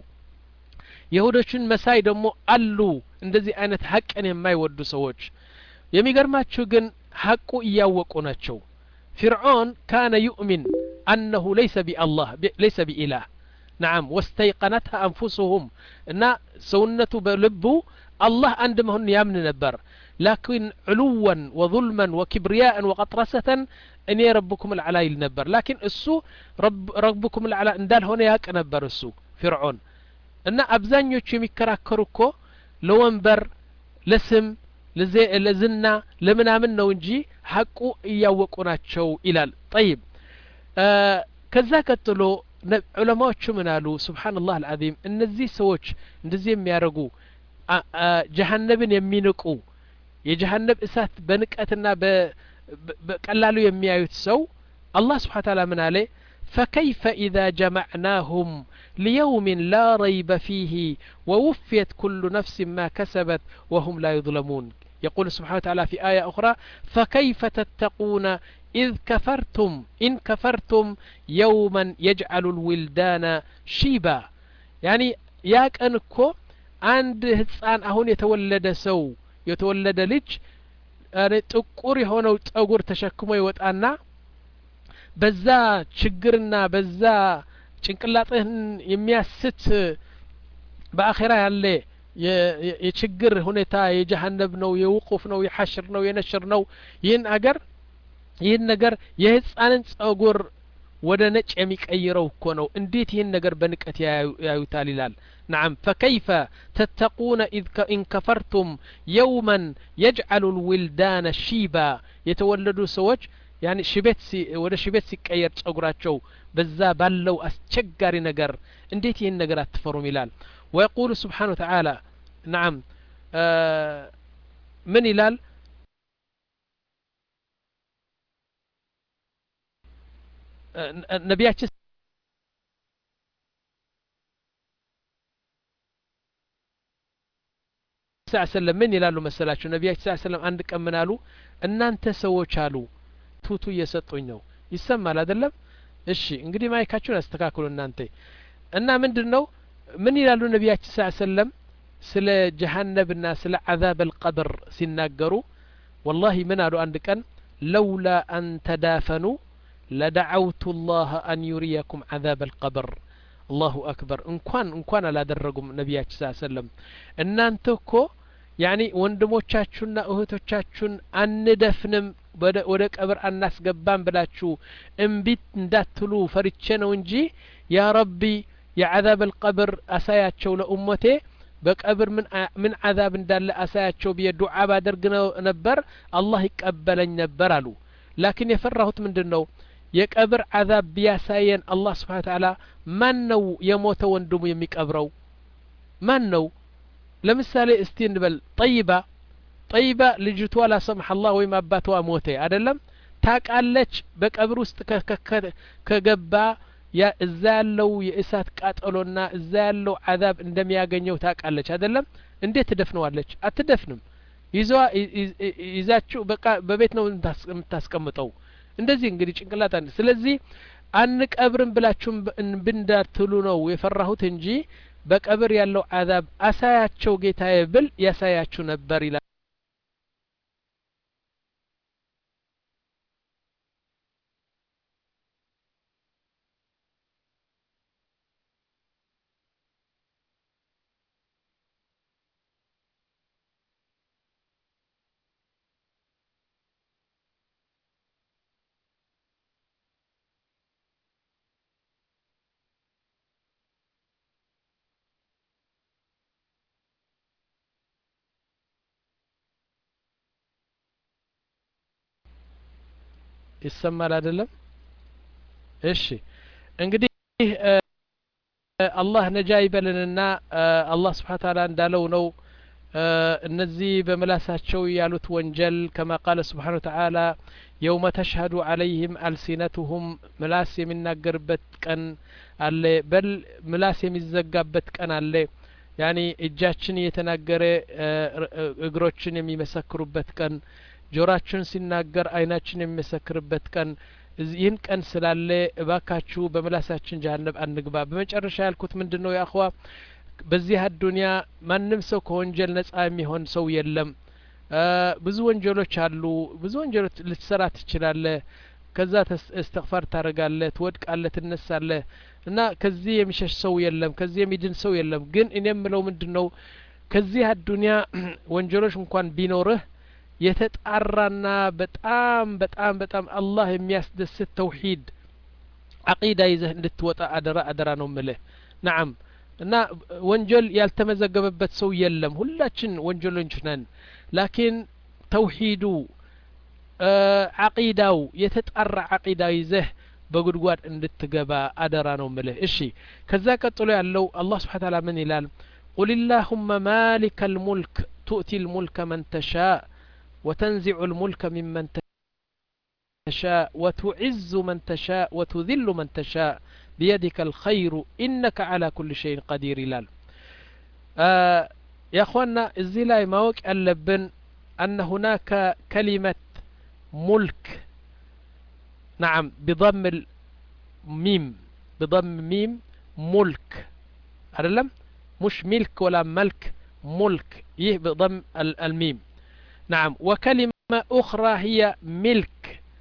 ይሁዶችን መሳይ ደግሞ አሉ እንደዚህ አይነት ሐቅን የማይወዱ ሰዎች የሚገርማችሁ ግን ሐቁ እያወቁ ናቸው فرعون كان يؤمن أنه ليس بالله ليس بإله نعم واستيقنتها أنفسهم إن سنة بلبو الله عندهم يامن نبر لكن علوا وظلما وكبرياء وقطرسة إني ربكم العلا ينبر لكن السو رب ربكم العلا اندال هنا ياك نبر السو فرعون إن أبزان يوتشي مكراكروكو لونبر لسم لزنا لمنامن ነው እንጂ ሐቁ እያወቁ ናቸው ይላል طيب ከዛ ቀጥሎ ዑለማዎቹ ምን አሉ ሱብሃንአላህ አልዓዚም እነዚህ ሰዎች እንደዚህ የሚያረጉ ጀሃነምን የሚንቁ የጀሃነም እሳት በንቀትና በቀላሉ የሚያዩት ሰው አላህ ስብሓን ተዓላ ምን አለ فكيف إذا جمعناهم ليوم لا ريب فيه ووفيت كل نفس ما كسبت وهم لا يظلمون يقول سبحانه وتعالى في آية أخرى فكيف تتقون إذ كفرتم إن كفرتم يوما يجعل الولدان شيبا يعني ياك أنكو عند هتسان أهون يتولد سو يتولد لج تقوري هونو تقور تشكمو يوتأنا በዛ ችግርና በዛ ጭንቅላትህን የሚያስት በአኺራ ያለ የችግር ሁኔታ የጀሃነም ነው የውቁፍ ነው የሐሽር ነው የነሽር ነው ይህን አገር ይህን ነገር የህፃንን ጸጉር ወደ ነጭ የሚቀይረው እኮ ነው እንዴት ይህን ነገር በንቀት ያዩታል ይላል نعم فكيف تتقون إذ إن كفرتم يوما يجعل الولدان شيبا يتولدوا سوج يعني شبت سي ولا شبت سي كير تصغراچو بزا بالو اسچغاري ነገር እንዴት ይሄን ነገር አትፈሩም ይላል ويقول سبحانه وتعالى نعم آه من ይላል ነቢያችን ሰለላሁ ምን ይላሉ መሰላችሁ ነቢያችን ሰለላሁ ዐለይሂ ወሰለም አንድ ቀን ምን አሉ እናንተ ሰዎች አሉ ቱቱ እየሰጡኝ ነው ይሰማል አይደለም እሺ እንግዲህ ማይካችሁን አስተካክሉ እናንተ እና ምንድነው ምን ይላሉ ነቢያችን ሰለላሁ ዐለይሂ ወሰለም ስለ ጀሃነምና ስለ عذاب القبر ሲናገሩ والله ምን አሉ አንድ ቀን لولا أن تدافنوا لدعوت الله أن يريكم عذاب القبر الله أكبر እንኳን እንኳን አላደረጉም ነቢያችን ሰለላሁ ዐለይሂ ወሰለም እናንተ እኮ ያኒ ወንድሞቻችሁና እህቶቻችሁን አንደፍንም ወደ ቀብር አናስገባም ብላችሁ እንቢት እንዳትሉ ፈርቼ ነው እንጂ ያ ረቢ የعذاب القبر አሳያቸው ለኡመቴ በቀብር ምን ምን عذاب እንዳለ አሳያቸው በዱዓ ባደርግ ነበር አላህ ይቀበለኝ ነበር አሉ ላኪን የፈራሁት ምንድነው የቀብር عذاب ቢያሳየን አላህ Subhanahu Wa Ta'ala ማን ነው የሞተ ወንድሙ የሚቀብረው ማን ነው ለምሳሌ እስቲ እንበል ጠይባ ጠይባ ልጅቷ ላ ሰምህ አላህ ወይም አባቷ ሞተ አይደለም ታቃለች በቀብር ውስጥ ከገባ ያ እዛ ያለው የእሳት ቃጠሎና እዛ ያለው عذاب እንደሚያገኘው ታቃለች አይደለም እንዴት ትደፍነዋለች አትደፍንም ይዟ ይዛችሁ በቃ በቤት ነው የምታስቀምጠው እንደዚህ እንግዲህ ጭንቅላት አንድ ስለዚህ አንቀብርም ብላችሁም ብንዳትሉ ነው የፈራሁት እንጂ በቀብር ያለው عذاب አሳያቸው ጌታዬ ብል ያሳያችሁ ነበር ይላል ይሰማል አይደለም እሺ እንግዲህ አላህ ነጃ ይበልንና አላህ Subhanahu Wa Ta'ala እንዳለው ነው እነዚህ በመላሳቸው ያሉት ወንጀል كما قال سبحانه وتعالى يوم تشهد عليهم ألسنتهم ملاس የሚናገርበት ቀን አለ በል ምላስ የሚዘጋበት ቀን አለ يعني እጃችን የተናገረ እግሮችን የሚመሰክሩበት ቀን ጆራችን ሲናገር አይናችን የሚመሰክርበት ቀን ይህን ቀን ስላለ እባካችሁ በመላሳችን ጀሃነም አንግባ በመጨረሻ ያልኩት ምንድነው ያ አخوا በዚህ አዱንያ ማንም ሰው ከወንጀል ነፃ የሚሆን ሰው የለም ብዙ ወንጀሎች አሉ ብዙ ወንጀሎች ልትሰራ ትችላለህ ከዛ እስትግፋር ታረጋለህ ትወድቃለህ ትነሳለህ እና ከዚህ የሚሸሽ ሰው የለም ከዚህ የሚድን ሰው የለም ግን እኔ የምለው ምንድነው ከዚህ አዱንያ ወንጀሎች እንኳን ቢኖርህ የተጣራና በጣም በጣም በጣም አላህ የሚያስደስት ተውሂድ አቂዳ ይዘህ እንድትወጣ አደራ አደራ ነው ምልህ نعم እና ወንጀል ያልተመዘገበበት ሰው የለም ሁላችን ወንጀለኞች ነን ላኪን ተውሂዱ አቂዳው የተጣራ አቂዳ ይዘህ በጉድጓድ እንድትገባ አደራ ነው ምልህ እሺ ከዛ ቀጥሎ ያለው አላህ Subhanahu Wa Ta'ala ምን ይላል قل اللهم مالك الملك تؤتي الملك من تشاء وتنزع الملك ممن تشاء وتعز من تشاء وتذل من تشاء بيدك الخير إنك على كل شيء قدير ይላል يا أخوانا እዚህ ላይ ማወቅ ያለብን أن هناك كلمة ملك نعم بضم الميم بضم ميم ملك አይደለም مش ملك ولا ملك ملك يه بضم الميم نعم وكلمة أخرى هي ملك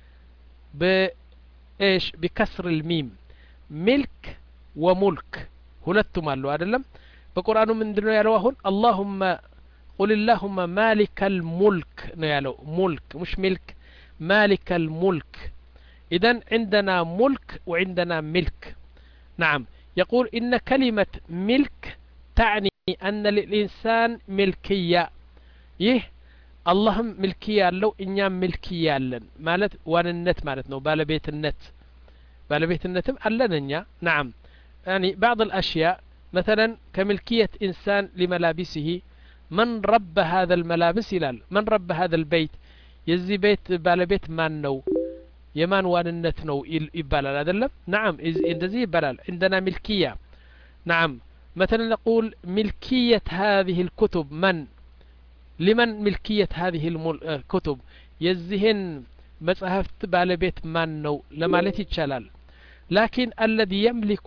بإيش بكسر الميم ملك وملك ሁለቱም አሉ አይደለም በቁርአኑ ምንድነው ያለው አሁን اللهم قل اللهم مالك الملك ነው ያለው ملك مش ملك مالك الملك إذن عندنا ملك وعندنا ملك نعم يقول إن كلمة ملك تعني أن للإنسان ملكية يه اللهم ملكية لو إنيام ملكية لن مالت وان النت مالت نو بالبيت النت بالبيت النتم ألن إنيا نعم يعني بعض الأشياء مثلا كملكية إنسان لملابسه من رب هذا الملابس يلال من رب هذا البيت يزي بيت بالبيت مان نو يمان وان النت نو يبالال هذا نعم إندزي يبالال عندنا ملكية نعم مثلا نقول ملكية هذه الكتب من لمن ملكية هذه الكتب يزهن مصحفت بالبيت مان نو لمالت يتشلال لكن الذي يملك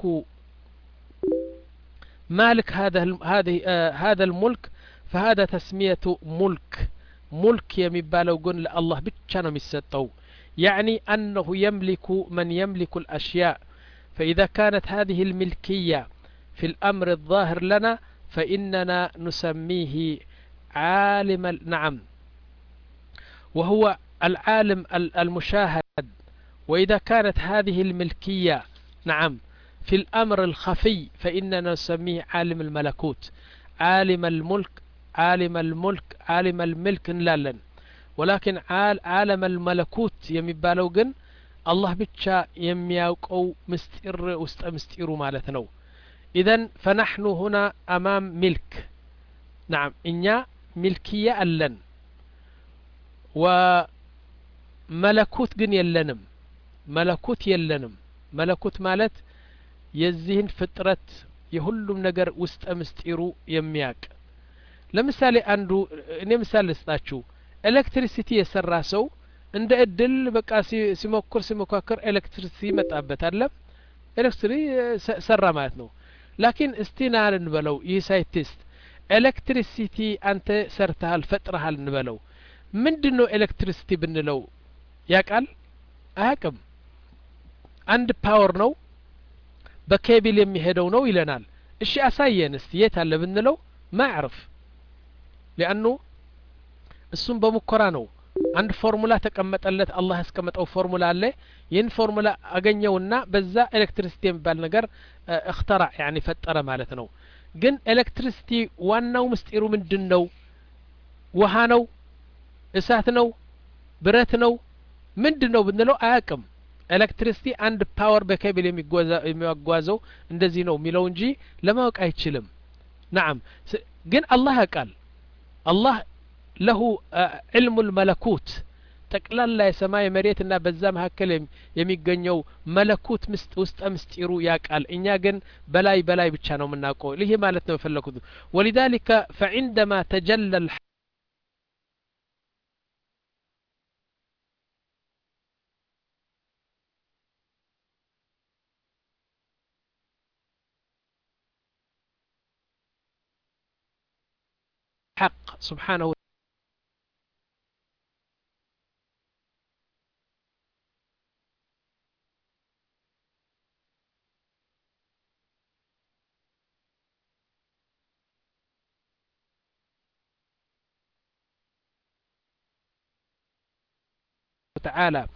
مالك هذا هذه آه هذا الملك فهذا تسمية ملك ملك يمبالو قن الله بتشانو ميسطو يعني أنه يملك من يملك الأشياء فإذا كانت هذه الملكية في الأمر الظاهر لنا فإننا نسميه عالم نعم وهو العالم المشاهد وإذا كانت هذه الملكية نعم في الأمر الخفي فإننا نسميه عالم الملكوت عالم الملك عالم الملك عالم الملك نلالن ولكن عالم الملكوت يمبالو جن الله بتشا يمياوقو مستئر وست مستئرو مالتنو إذن فنحن هنا أمام ملك نعم إنيا ملكية ألن وملكوت جن يلنم ملكوت يلنم ملكوت مالت የዚህን ፍጥረት የሁሉም ነገር ውስጥ ምስጢሩ የሚያቅ ለምሳሌ አንዱ እኔ ምሳሌ ልስጣችሁ ኤሌክትሪሲቲ የሰራ ሰው እንደ እድል በቃ ሲሞክር ሲሞካከር ኤሌክትሪሲቲ መጣበት አለ ኤሌክትሪሲቲ ሰራ ማለት ነው ላኪን እስቲና እንበለው ይህ ሳይንቲስት ኤሌክትሪሲቲ አንተ ሰርተሃል ፈጥረሃል እንበለው ምንድነው ኤሌክትሪሲቲ ብንለው ያቃል አያቅም አንድ ፓወር ነው በኬብል የሚሄደው ነው ይለናል እሺ አሳየን እስቲ የት አለ ብንለው ማዕርፍ لانه እሱም በሙከራ ነው አንድ ፎርሙላ ተቀመጠለት አላህ ያስቀመጠው ፎርሙላ አለ ይህን ፎርሙላ አገኘውና በዛ ኤሌክትሪሲቲ የሚባል ነገር اخترع يعني ፈጠረ ማለት ነው ግን ኤሌክትሪሲቲ ዋናው ምስጢሩ ምንድነው ውሃ ነው እሳት ነው ብረት ነው ምንድነው ብንለው አያቅም ኤሌክትሪሲቲ አንድ ፓወር በኬብል የሚጓዘው እንደዚህ ነው ሚለው እንጂ ለማወቅ አይችልም نعم ግን አላህ ያቃል አላህ له علم الملكوت ጠቅላላ የሰማይ መሬትና በዛ መካከል የሚገኘው መለኩት ምስጥ ውስጥ ምስጢሩ ያቃል እኛ ግን በላይ በላይ ብቻ ነው የምናውቀው ይሄ ማለት ነው ፈለኩት ولذلك فعندما تجلى الحق سبحانه وتعالى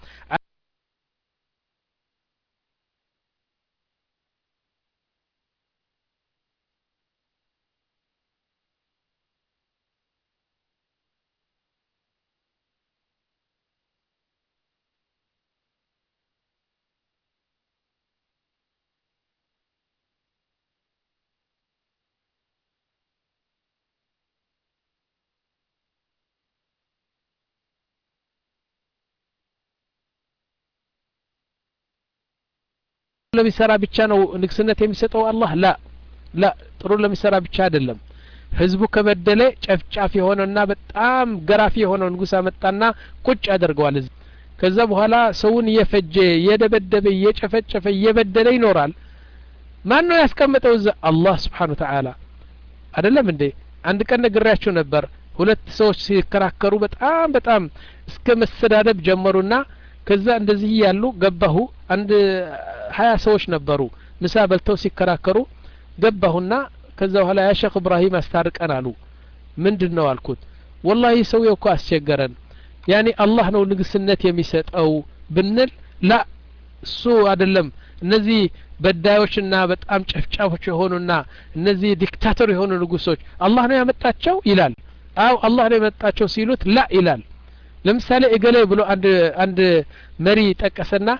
ለሚሰራ ብቻ ነው ንግስነት የሚሰጠው አላህ ላ ላ ጥሩ ለሚሰራ ብቻ አይደለም ህዝቡ ከበደለ ጨፍጫፍ የሆነና በጣም ገራፊ የሆነው ንጉስ አመጣና ቁጭ ያደርገዋል ከዛ በኋላ ሰውን እየፈጀ እየደበደበ እየጨፈጨፈ እየበደለ ይኖራል ማን ነው ያስቀመጠው እዛ አላህ Subhanahu Wa Ta'ala አይደለም እንዴ አንድ ቀን ነግሬያችሁ ነበር ሁለት ሰዎች ሲከራከሩ በጣም በጣም እስከ መሰዳደብ ጀመሩና ከዛ እንደዚህ ያሉ ገባሁ አንድ ሀያ ሰዎች ነበሩ ምሳ በልተው ሲከራከሩ ገባሁና ከዛ በኋላ ያ ሼክ ኢብራሂም አስታርቀን አሉ ምንድነው አልኩት والله ሰውየው እኮ አስቸገረን ያኒ አላህ ነው ንግስነት የሚሰጠው ብንል ላ እሱ አይደለም እነዚህ በዳዮችና በጣም ጨፍጫፎች የሆኑና እነዚህ ዲክታተር የሆኑ ንጉሶች አላህ ነው ያመጣቸው ይላል አው አላህ ነው ያመጣቸው ሲሉት ላ ይላል ለምሳሌ እገሌ ብሎ አንድ አንድ መሪ ጠቀሰና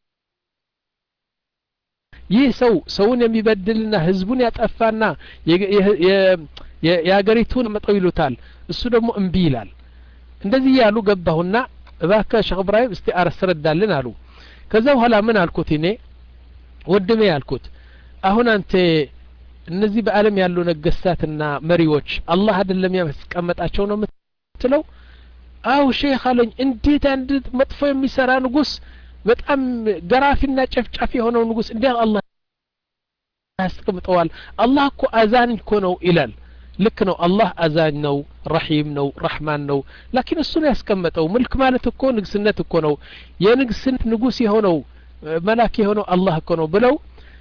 ይህ ሰው ሰውን የሚበድልና ህዝቡን ያጠፋና የያገሪቱን መጠው ይሉታል እሱ ደግሞ እንቢ ይላል እንደዚህ ያሉ ገባሁና እባከ ሼክ ኢብራሂም እስቲ አረስረዳልን አሉ ከዛ በኋላ ምን አልኩት እኔ ወድሜ ያልኩት አሁን አንተ እነዚህ በአለም ያሉ ነገስታትና መሪዎች አላህ አይደለም ያስቀመጣቸው ነው የምትለው አው ሼክ አለኝ እንዴት አንድ መጥፎ የሚሰራ ንጉስ በጣም ገራፊና ጨፍጫፊ የሆነው ንጉስ እንዴት አላህ ያስቀምጠዋል አላህ እኮ አዛኝ እኮ ነው ይላል ልክ ነው አላህ አዛኝ ነው ረሂም ነው ረህማን ነው ላኪን እሱ ነው ያስቀመጠው መልክ ማለት እኮ ንግስነት እኮ ነው የንግስነት ንጉስ የሆነው መላክ የሆነው አላህ እኮ ነው ብለው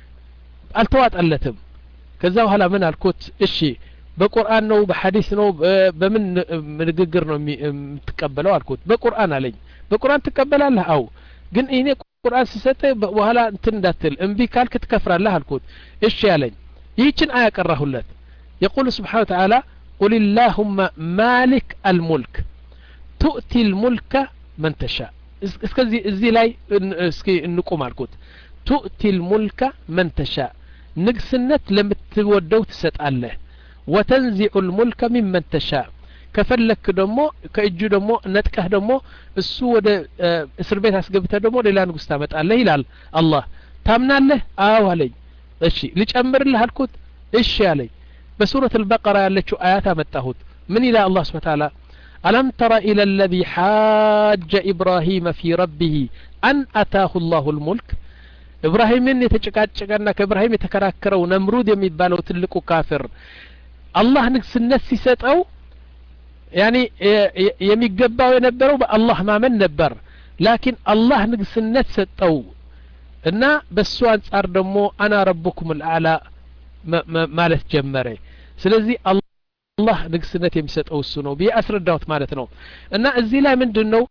አልተዋጣለትም ከዛ በኋላ ምን አልኩት እሺ በቁርአን ነው በሐዲስ ነው በምን ንግግር ነው የምትቀበለው አልኩት በቁርአን አለኝ በቁርአን ትቀበላለህ አው ግን እኔ ቁርአን ሲሰጥ በኋላ እንትን እንዳትል እንቢ ካልክ ትከፍራለህ አልኩት እሺ ያለኝ ይህችን አያ ቀራሁለት يقول سبحانه وتعالى قل اللهم مالك الملك تؤتي الملك من تشاء እስከዚ እዚህ ላይ እስኪ እንቆም አልኩት تؤتي الملك من تشاء ንግስነት ለምትወደው ትሰጣለህ وتنزع الملك ممن تشاء ከፈለክ ደግሞ ከእጁ ደግሞ ነጥቀህ ደግሞ እሱ ወደ እስር ቤት አስገብተህ ደግሞ ሌላ ንጉስ ታመጣለህ ይላል አላህ ታምናለህ አዎ አለኝ እሺ ልጨምርልህ አልኩት እሺ አለኝ በሱረة البقرة ያለችው አያት አመጣሁት ምን ይላል አላህ Subhanahu Wa Ta'ala ألم تر إلى الذي حاج إبراهيم في ربه أن أتاه الله الملك إبراهيم يتጨቃጨቀና ከኢብራሂም የተከራከረው ነምሩድ የሚባለው ትልቁ ካፊር አላህ ንግስነት ሲሰጠው يعني የሚገባው የነበረው በአላህ ማመን ነበር ላኪን አላህ ንግስነት ሰጠው እና በሱ አንጻር ደግሞ አና ረብኩም الأعلى ማለት ጀመረ ስለዚህ አላህ ንግስነት የሚሰጠው እሱ ነው ቢያስረዳውት ማለት ነው እና እዚህ ላይ ምንድነው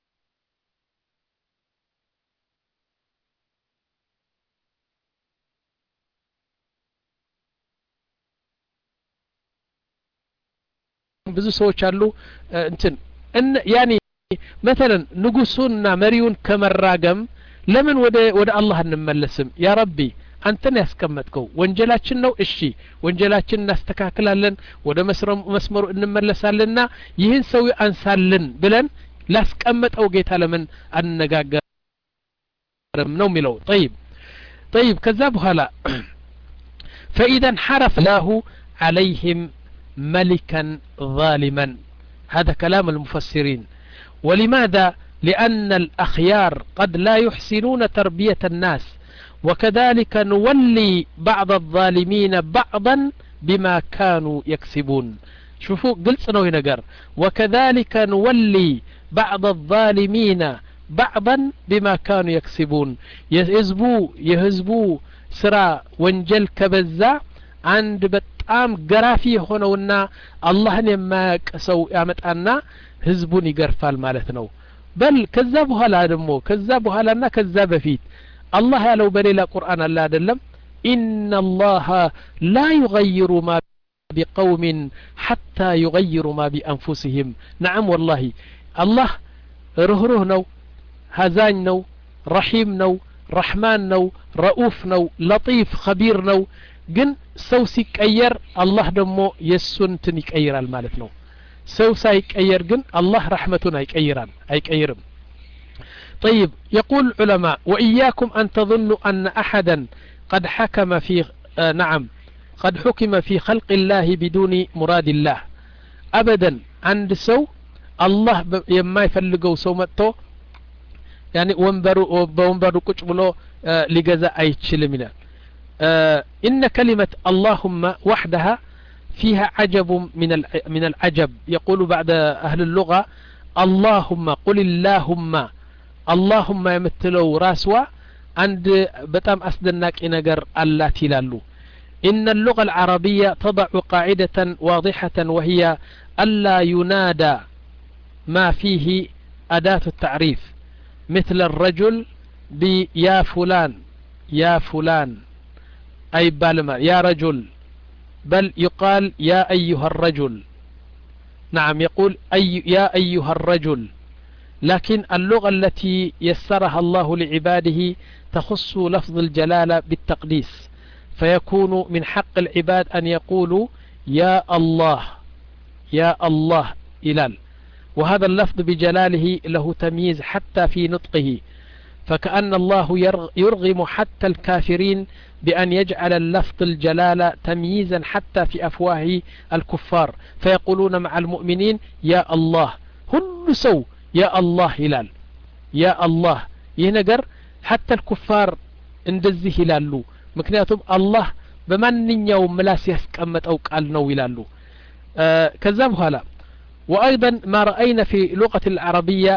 ብዙ ሰዎች አሉ እንትን ያኒ مثلا ንጉሱና መሪውን ከመራገም ለምን ወደ ወደ አላህ እንመለስም ያ ረቢ አንተን ያስቀመጥከው ወንጀላችን ነው እሺ ወንጀላችን እናስተካክላለን ወደ መስመሩ እንመለሳለንና ይህን ሰው አንሳልን ብለን ላስቀመጠው ጌታ ለምን አነጋገርም ነው የሚለው طيب طيب ከዛ በኋላ فاذا حرف له عليهم ملكا ظالما هذا كلام المفسرين ولماذا لأن الأخيار قد لا يحسنون تربية الناس وكذلك نولي بعض الظالمين بعضا بما كانوا يكسبون شوفوا قلت نو ينقر وكذلك نولي بعض الظالمين بعضا بما كانوا يكسبون يهزبوا يهزبوا سرا وانجل كبزا عند በጣም ገራፊ ሆነውና አላህን የማያቀሰው ያመጣና ህዝቡን ይገርፋል ማለት ነው በል ከዛ በኋላ ደግሞ ከዛ በኋላና ከዛ በፊት አላህ ያለው በሌላ ቁርአን አለ አይደለም ان الله لا يغير ما بقوم حتى يغيروا ما بانفسهم نعم والله الله رهره ነው ሀዛኝ ነው ረሂም ነው ረህማን ነው ረኡፍ ነው ለጢፍ ኸቢር ነው ግን ሰው ሲቀየር አላህ ደግሞ የሱን ትን ይቀይራል ማለት ነው ሰው ሳይቀየር ግን አላህ ረህመቱን አይቀይራል አይቀይርም طيب يقول العلماء وإياكم أن تظنوا أن أحدا قد حكم في آه نعم قد حكم في خلق الله بدون مراد الله أبدا عند سو الله يما يفلقوا سو متو يعني وانبرو وانبرو كوش بلو آه لجزاء أي تشلمنا آه إن كلمة اللهم وحدها فيها عجب من من العجب يقول بعد أهل اللغة اللهم قل اللهم اللهم يمثلوا راسوا عند بتام أسدناك إنجر الله تلالو إن اللغة العربية تضع قاعدة واضحة وهي ألا ينادى ما فيه أداة التعريف مثل الرجل بيا فلان يا فلان أي بالما يا رجل بل يقال يا أيها الرجل نعم يقول أي يا أيها الرجل لكن اللغة التي يسرها الله لعباده تخص لفظ الجلالة بالتقديس فيكون من حق العباد أن يقولوا يا الله يا الله إلال وهذا اللفظ بجلاله له تمييز حتى في نطقه فكأن الله يرغم حتى الكافرين بأن يجعل اللفظ الجلالة تمييزا حتى في أفواه الكفار فيقولون مع المؤمنين يا الله هل سو يا الله هلال يا الله ينقر حتى الكفار اندزي هلالو مكنياتهم الله بمن يوم ملاس يسكمت أو قال نو هلالو آه كذب هلا وأيضا ما رأينا في لغة العربية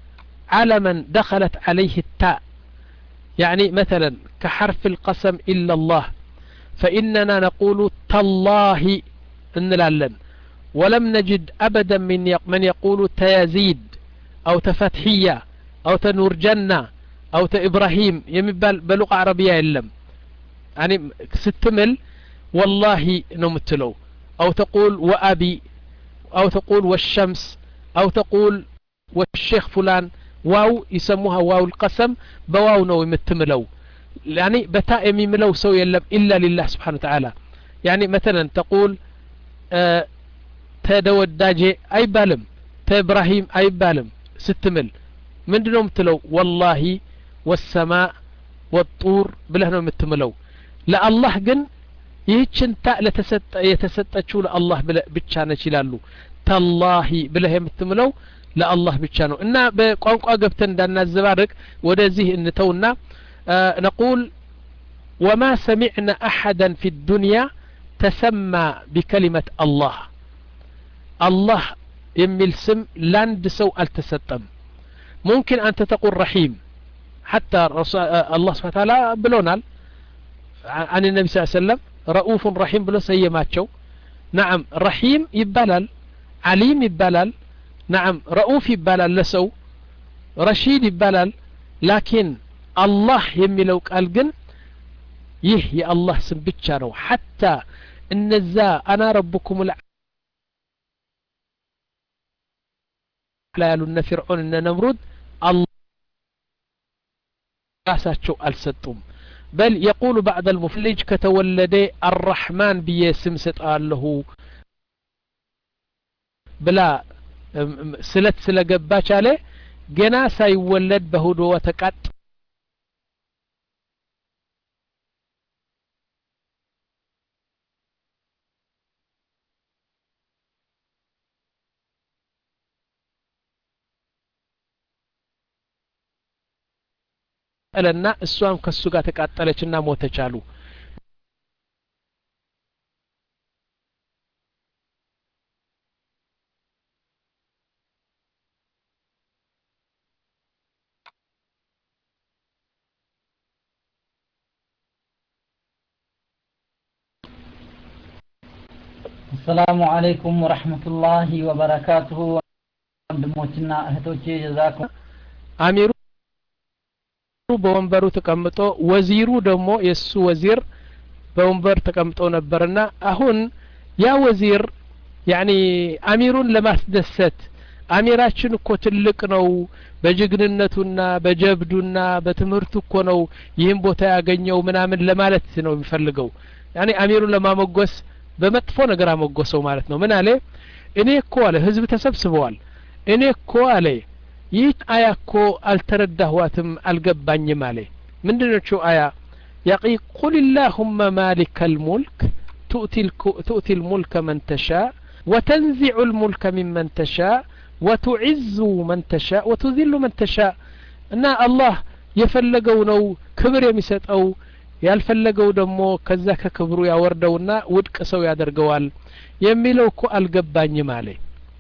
علما دخلت عليه التاء يعني مثلا كحرف القسم إلا الله فإننا نقول تالله انلالن ولم نجد أبدا من من يقول تيزيد أو تفتحية أو تنور جنة أو تإبراهيم يمبال بلغة عربية يلم يعني ستمل والله نمتلو أو تقول وأبي أو تقول والشمس أو تقول والشيخ فلان واو يسموها واو القسم بواو نو يمتملو يعني بتاء يميملو سو يلم إلا لله سبحانه وتعالى يعني مثلا تقول آه تدوداجي أي بالم تإبراهيم أي بالم ستمل من دنهم تلو والله والسماء والطور بلهنهم يتملو لا الله جن ይህችን ታ ለተሰጠ የተሰጠችው ለአላህ ብቻ ነች ይላሉ ተላሂ ብለህ የምትምለው ለአላህ ብቻ ነው እና በቋንቋ ገብተን እንዳናዘባርቅ ወደዚህ እንተውና نقول وما سمعنا أحدا في الدنيا تسمى بكلمة الله الله يميل سم لاند سو التستم ممكن أن تقول رحيم حتى الله سبحانه وتعالى بلونال عن النبي صلى الله عليه وسلم رؤوف رحيم بلو سيماتشو نعم رحيم يبالال عليم يبالال نعم رؤوف يبالال لسو رشيد يبالال لكن الله يميلو قال جن يه يا الله سم بيتشا نو حتى النزا انا ربكم الع لا يالون فرعون ان نمرود الله راساچو السطوم بل يقول بعد المفلج كتولد الرحمن بيسم سطاله بلا سلت سلغباچ عليه ገና ሳይወለድ በሆዱ ተቃጥ አለና እሷም ከሱ ጋር ተቃጠለችና ሞተች አሉ السلام عليكم ورحمة الله وبركاته ወንድሞችና እህቶቼ ጀዛኩም አሚሩ በወንበሩ ተቀምጦ ወዚሩ ደግሞ የሱ ወዚር በወንበር ተቀምጦ ነበርና አሁን ያ ወዚር ያኒ አሚሩን ለማስደሰት አሚራችን እኮ ትልቅ ነው በጅግንነቱና በጀብዱና በትምህርቱ እኮ ነው ይህን ቦታ ያገኘው ምናምን ለማለት ነው የሚፈልገው ያኒ አሚሩን ለማሞገስ በመጥፎ ነገር አሞገሰው ማለት ነው ምን አለ እኔ እኮ አለ ህዝብ ተሰብስበዋል እኔ እኮ አለ ይህ አያ እኮ አልተረዳኋትም አልገባኝም አለ ምንድነው አያ يقي قل اللهم مالك الملك تؤتي, تؤتي الملك من تشاء وتنزع الملك ممن تشاء وتعز من تشاء وتذل من تشاء ان الله يفلقوا نو كبر يمسطው ያልፈለገው ደግሞ ከዛ ከክብሩ ያወርደውና ውድቅ ሰው ያደርገዋል የሚለው እኮ አልገባኝም አለ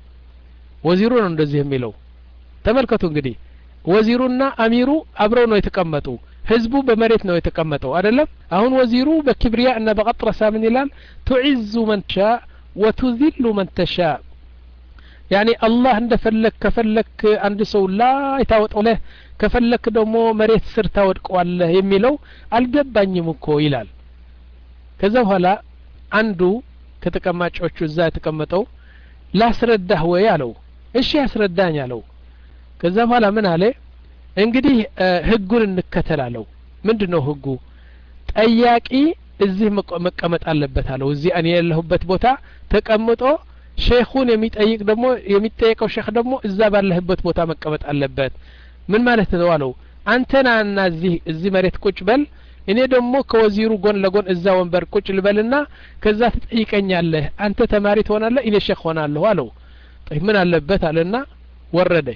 ወዚሩ ነው እንደዚህ የሚለው ተመልከቱ እንግዲህ ወዚሩና አሚሩ አብረው ነው የተቀመጡ ህዝቡ በመሬት ነው የተቀመጠው አይደለም አሁን ወዚሩ በክብሪያ እና በቀጥረሳ ምን ይላል تعز من تشاء وتذل من تشاء يعني الله እንደፈለክ ከፈለክ አንድ ሰው ላ ይታወጣው ለህ ከፈለክ ደግሞ መሬት ስር ታወድቀዋለህ የሚለው አልገባኝም እኮ ይላል ከዛ በኋላ አንዱ ከተቀማጮቹ እዛ የተቀመጠው ላስረዳህ ወይ አለው እሺ ያስረዳኝ አለው ከዛ በኋላ ምን አለ እንግዲህ ህጉን እንከተላለው ምንድነው ህጉ ጠያቂ እዚህ መቀመጥ አለበት አለው እዚህ እኔ ያለሁበት ቦታ ተቀምጦ ሼኹን የሚጠይቅ ደግሞ የሚጠየቀው ሼኽ ደግሞ እዛ ባለህበት ቦታ መቀመጥ አለበት ምን ማለት ነው አለው አንተና እና እዚህ እዚህ መሬት ቁጭ በል እኔ ደግሞ ከወዚሩ ጎን ለጎን እዛ ወንበር ቁጭ ልበልና ከዛ ትጠይቀኛለህ አንተ ተማሪ ትሆናለህ እኔ ሼኽ ሆናለሁ አለው طيب ምን አለበት አለና ወረደ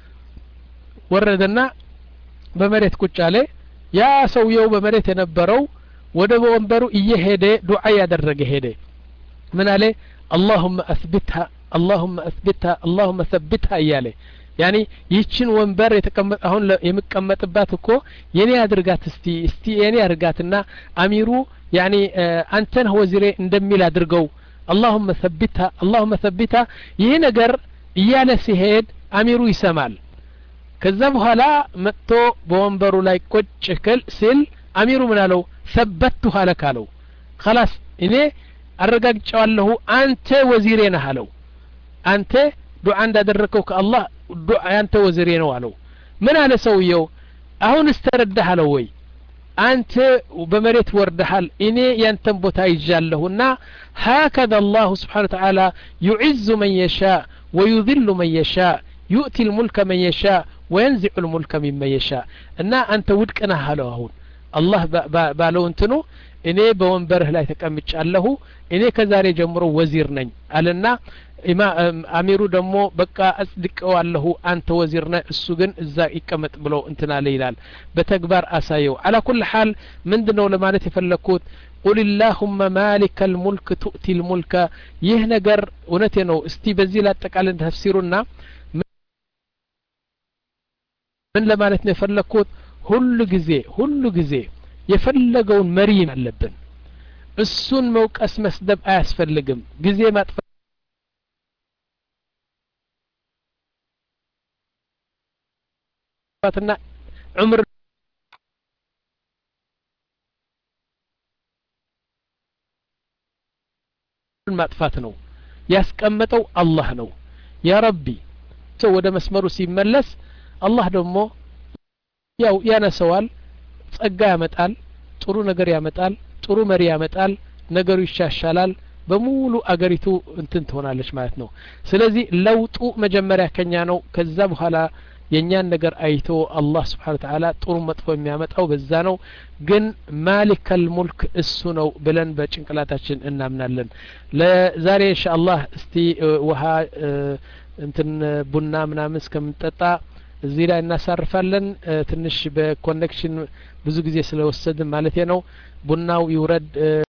ወረደና በመሬት ቁጭ አለ ያ ሰውየው በመሬት የነበረው ወደ ወንበሩ እየሄደ ዱዓ ያደረገ ሄደ ምን አለ اللهم اثبتها اللهم اثبتها اللهم ثبتها እያለ يعني ይችን ወንበር የተቀመጠ አሁን የሚቀመጥባት እኮ የኔ አድርጋት እስቲ እስቲ የኔ አድርጋትና አሚሩ يعني አንተን ወዚሬ እንደሚል አድርገው اللهم ثبتها اللهم ثبتها ይሄ ነገር እያለ ሲሄድ አሚሩ ይሰማል ከዛ በኋላ መጥቶ በወንበሩ ላይ ቁጭ ከል ሲል አሚሩ ምን አለው ثبتها لك አለው خلاص እኔ አረጋግጫለሁ አንተ ወዚሬ ነህ አለው አንተ ዱዓ እንዳደረከው ከአላህ ዱዓ አንተ ወዚሬ ነው አለው ምን አለ ሰውየው አሁን እስተረዳህ አለው ወይ አንተ በመሬት ወርደሃል እኔ ያንተን ቦታ ይጃለሁና هكذا الله سبحانه وتعالى يعز من يشاء ويذل من يشاء يؤتي الملك من يشاء وينزع الملك ممن يشاء እና አንተ ውድቅና አለው አሁን አላህ ባለው እንትኑ እኔ በወንበርህ ላይ ተቀምጫለሁ እኔ ከዛሬ ጀምሮ ወዚር ነኝ አለና አሚሩ ደግሞ በቃ አጽድቀዋለሁ አንተ ወዚር ነህ እሱ ግን እዛ ይቀመጥ ብሎ እንትና ላይ ይላል በተግባር አሳየው على كل حال ምንድነው ለማለት የፈለኩት قل اللهم مالك الملك تؤتي الملك ይህ ነገር እውነቴ ነው እስቲ በዚህ ላጠቃለን ተፍሲሩና ምን ለማለት ነው የፈለኩት ሁሉ ጊዜ ሁሉ ጊዜ የፈለገውን መሪ አለብን እሱን መውቀስ መስደብ አያስፈልግም ጊዜ ማጥፋትና ዑምር ማጥፋት ነው ያስቀመጠው አላህ ነው ያ ረቢ ሰው ወደ መስመሩ ሲመለስ አላህ ደግሞ ያው ያነሰዋል ጸጋ ያመጣል ጥሩ ነገር ያመጣል ጥሩ መሪ ያመጣል ነገሩ ይሻሻላል በሙሉ አገሪቱ እንትን ትሆናለች ማለት ነው ስለዚህ ለውጡ መጀመሪያ ከኛ ነው ከዛ በኋላ የኛን ነገር አይቶ አላህ Subhanahu Wa Ta'ala ጥሩ መጥፎ የሚያመጣው በዛ ነው ግን ማሊከል ሙልክ እሱ ነው ብለን በጭንቅላታችን እናምናለን ለዛሬ ኢንሻአላህ እስቲ ውሃ እንትን ቡና ምናምን እስከምንጠጣ እዚህ ላይ እናሳርፋለን ትንሽ በኮኔክሽን ብዙ ጊዜ ስለወሰድን ማለት ነው ቡናው ይውረድ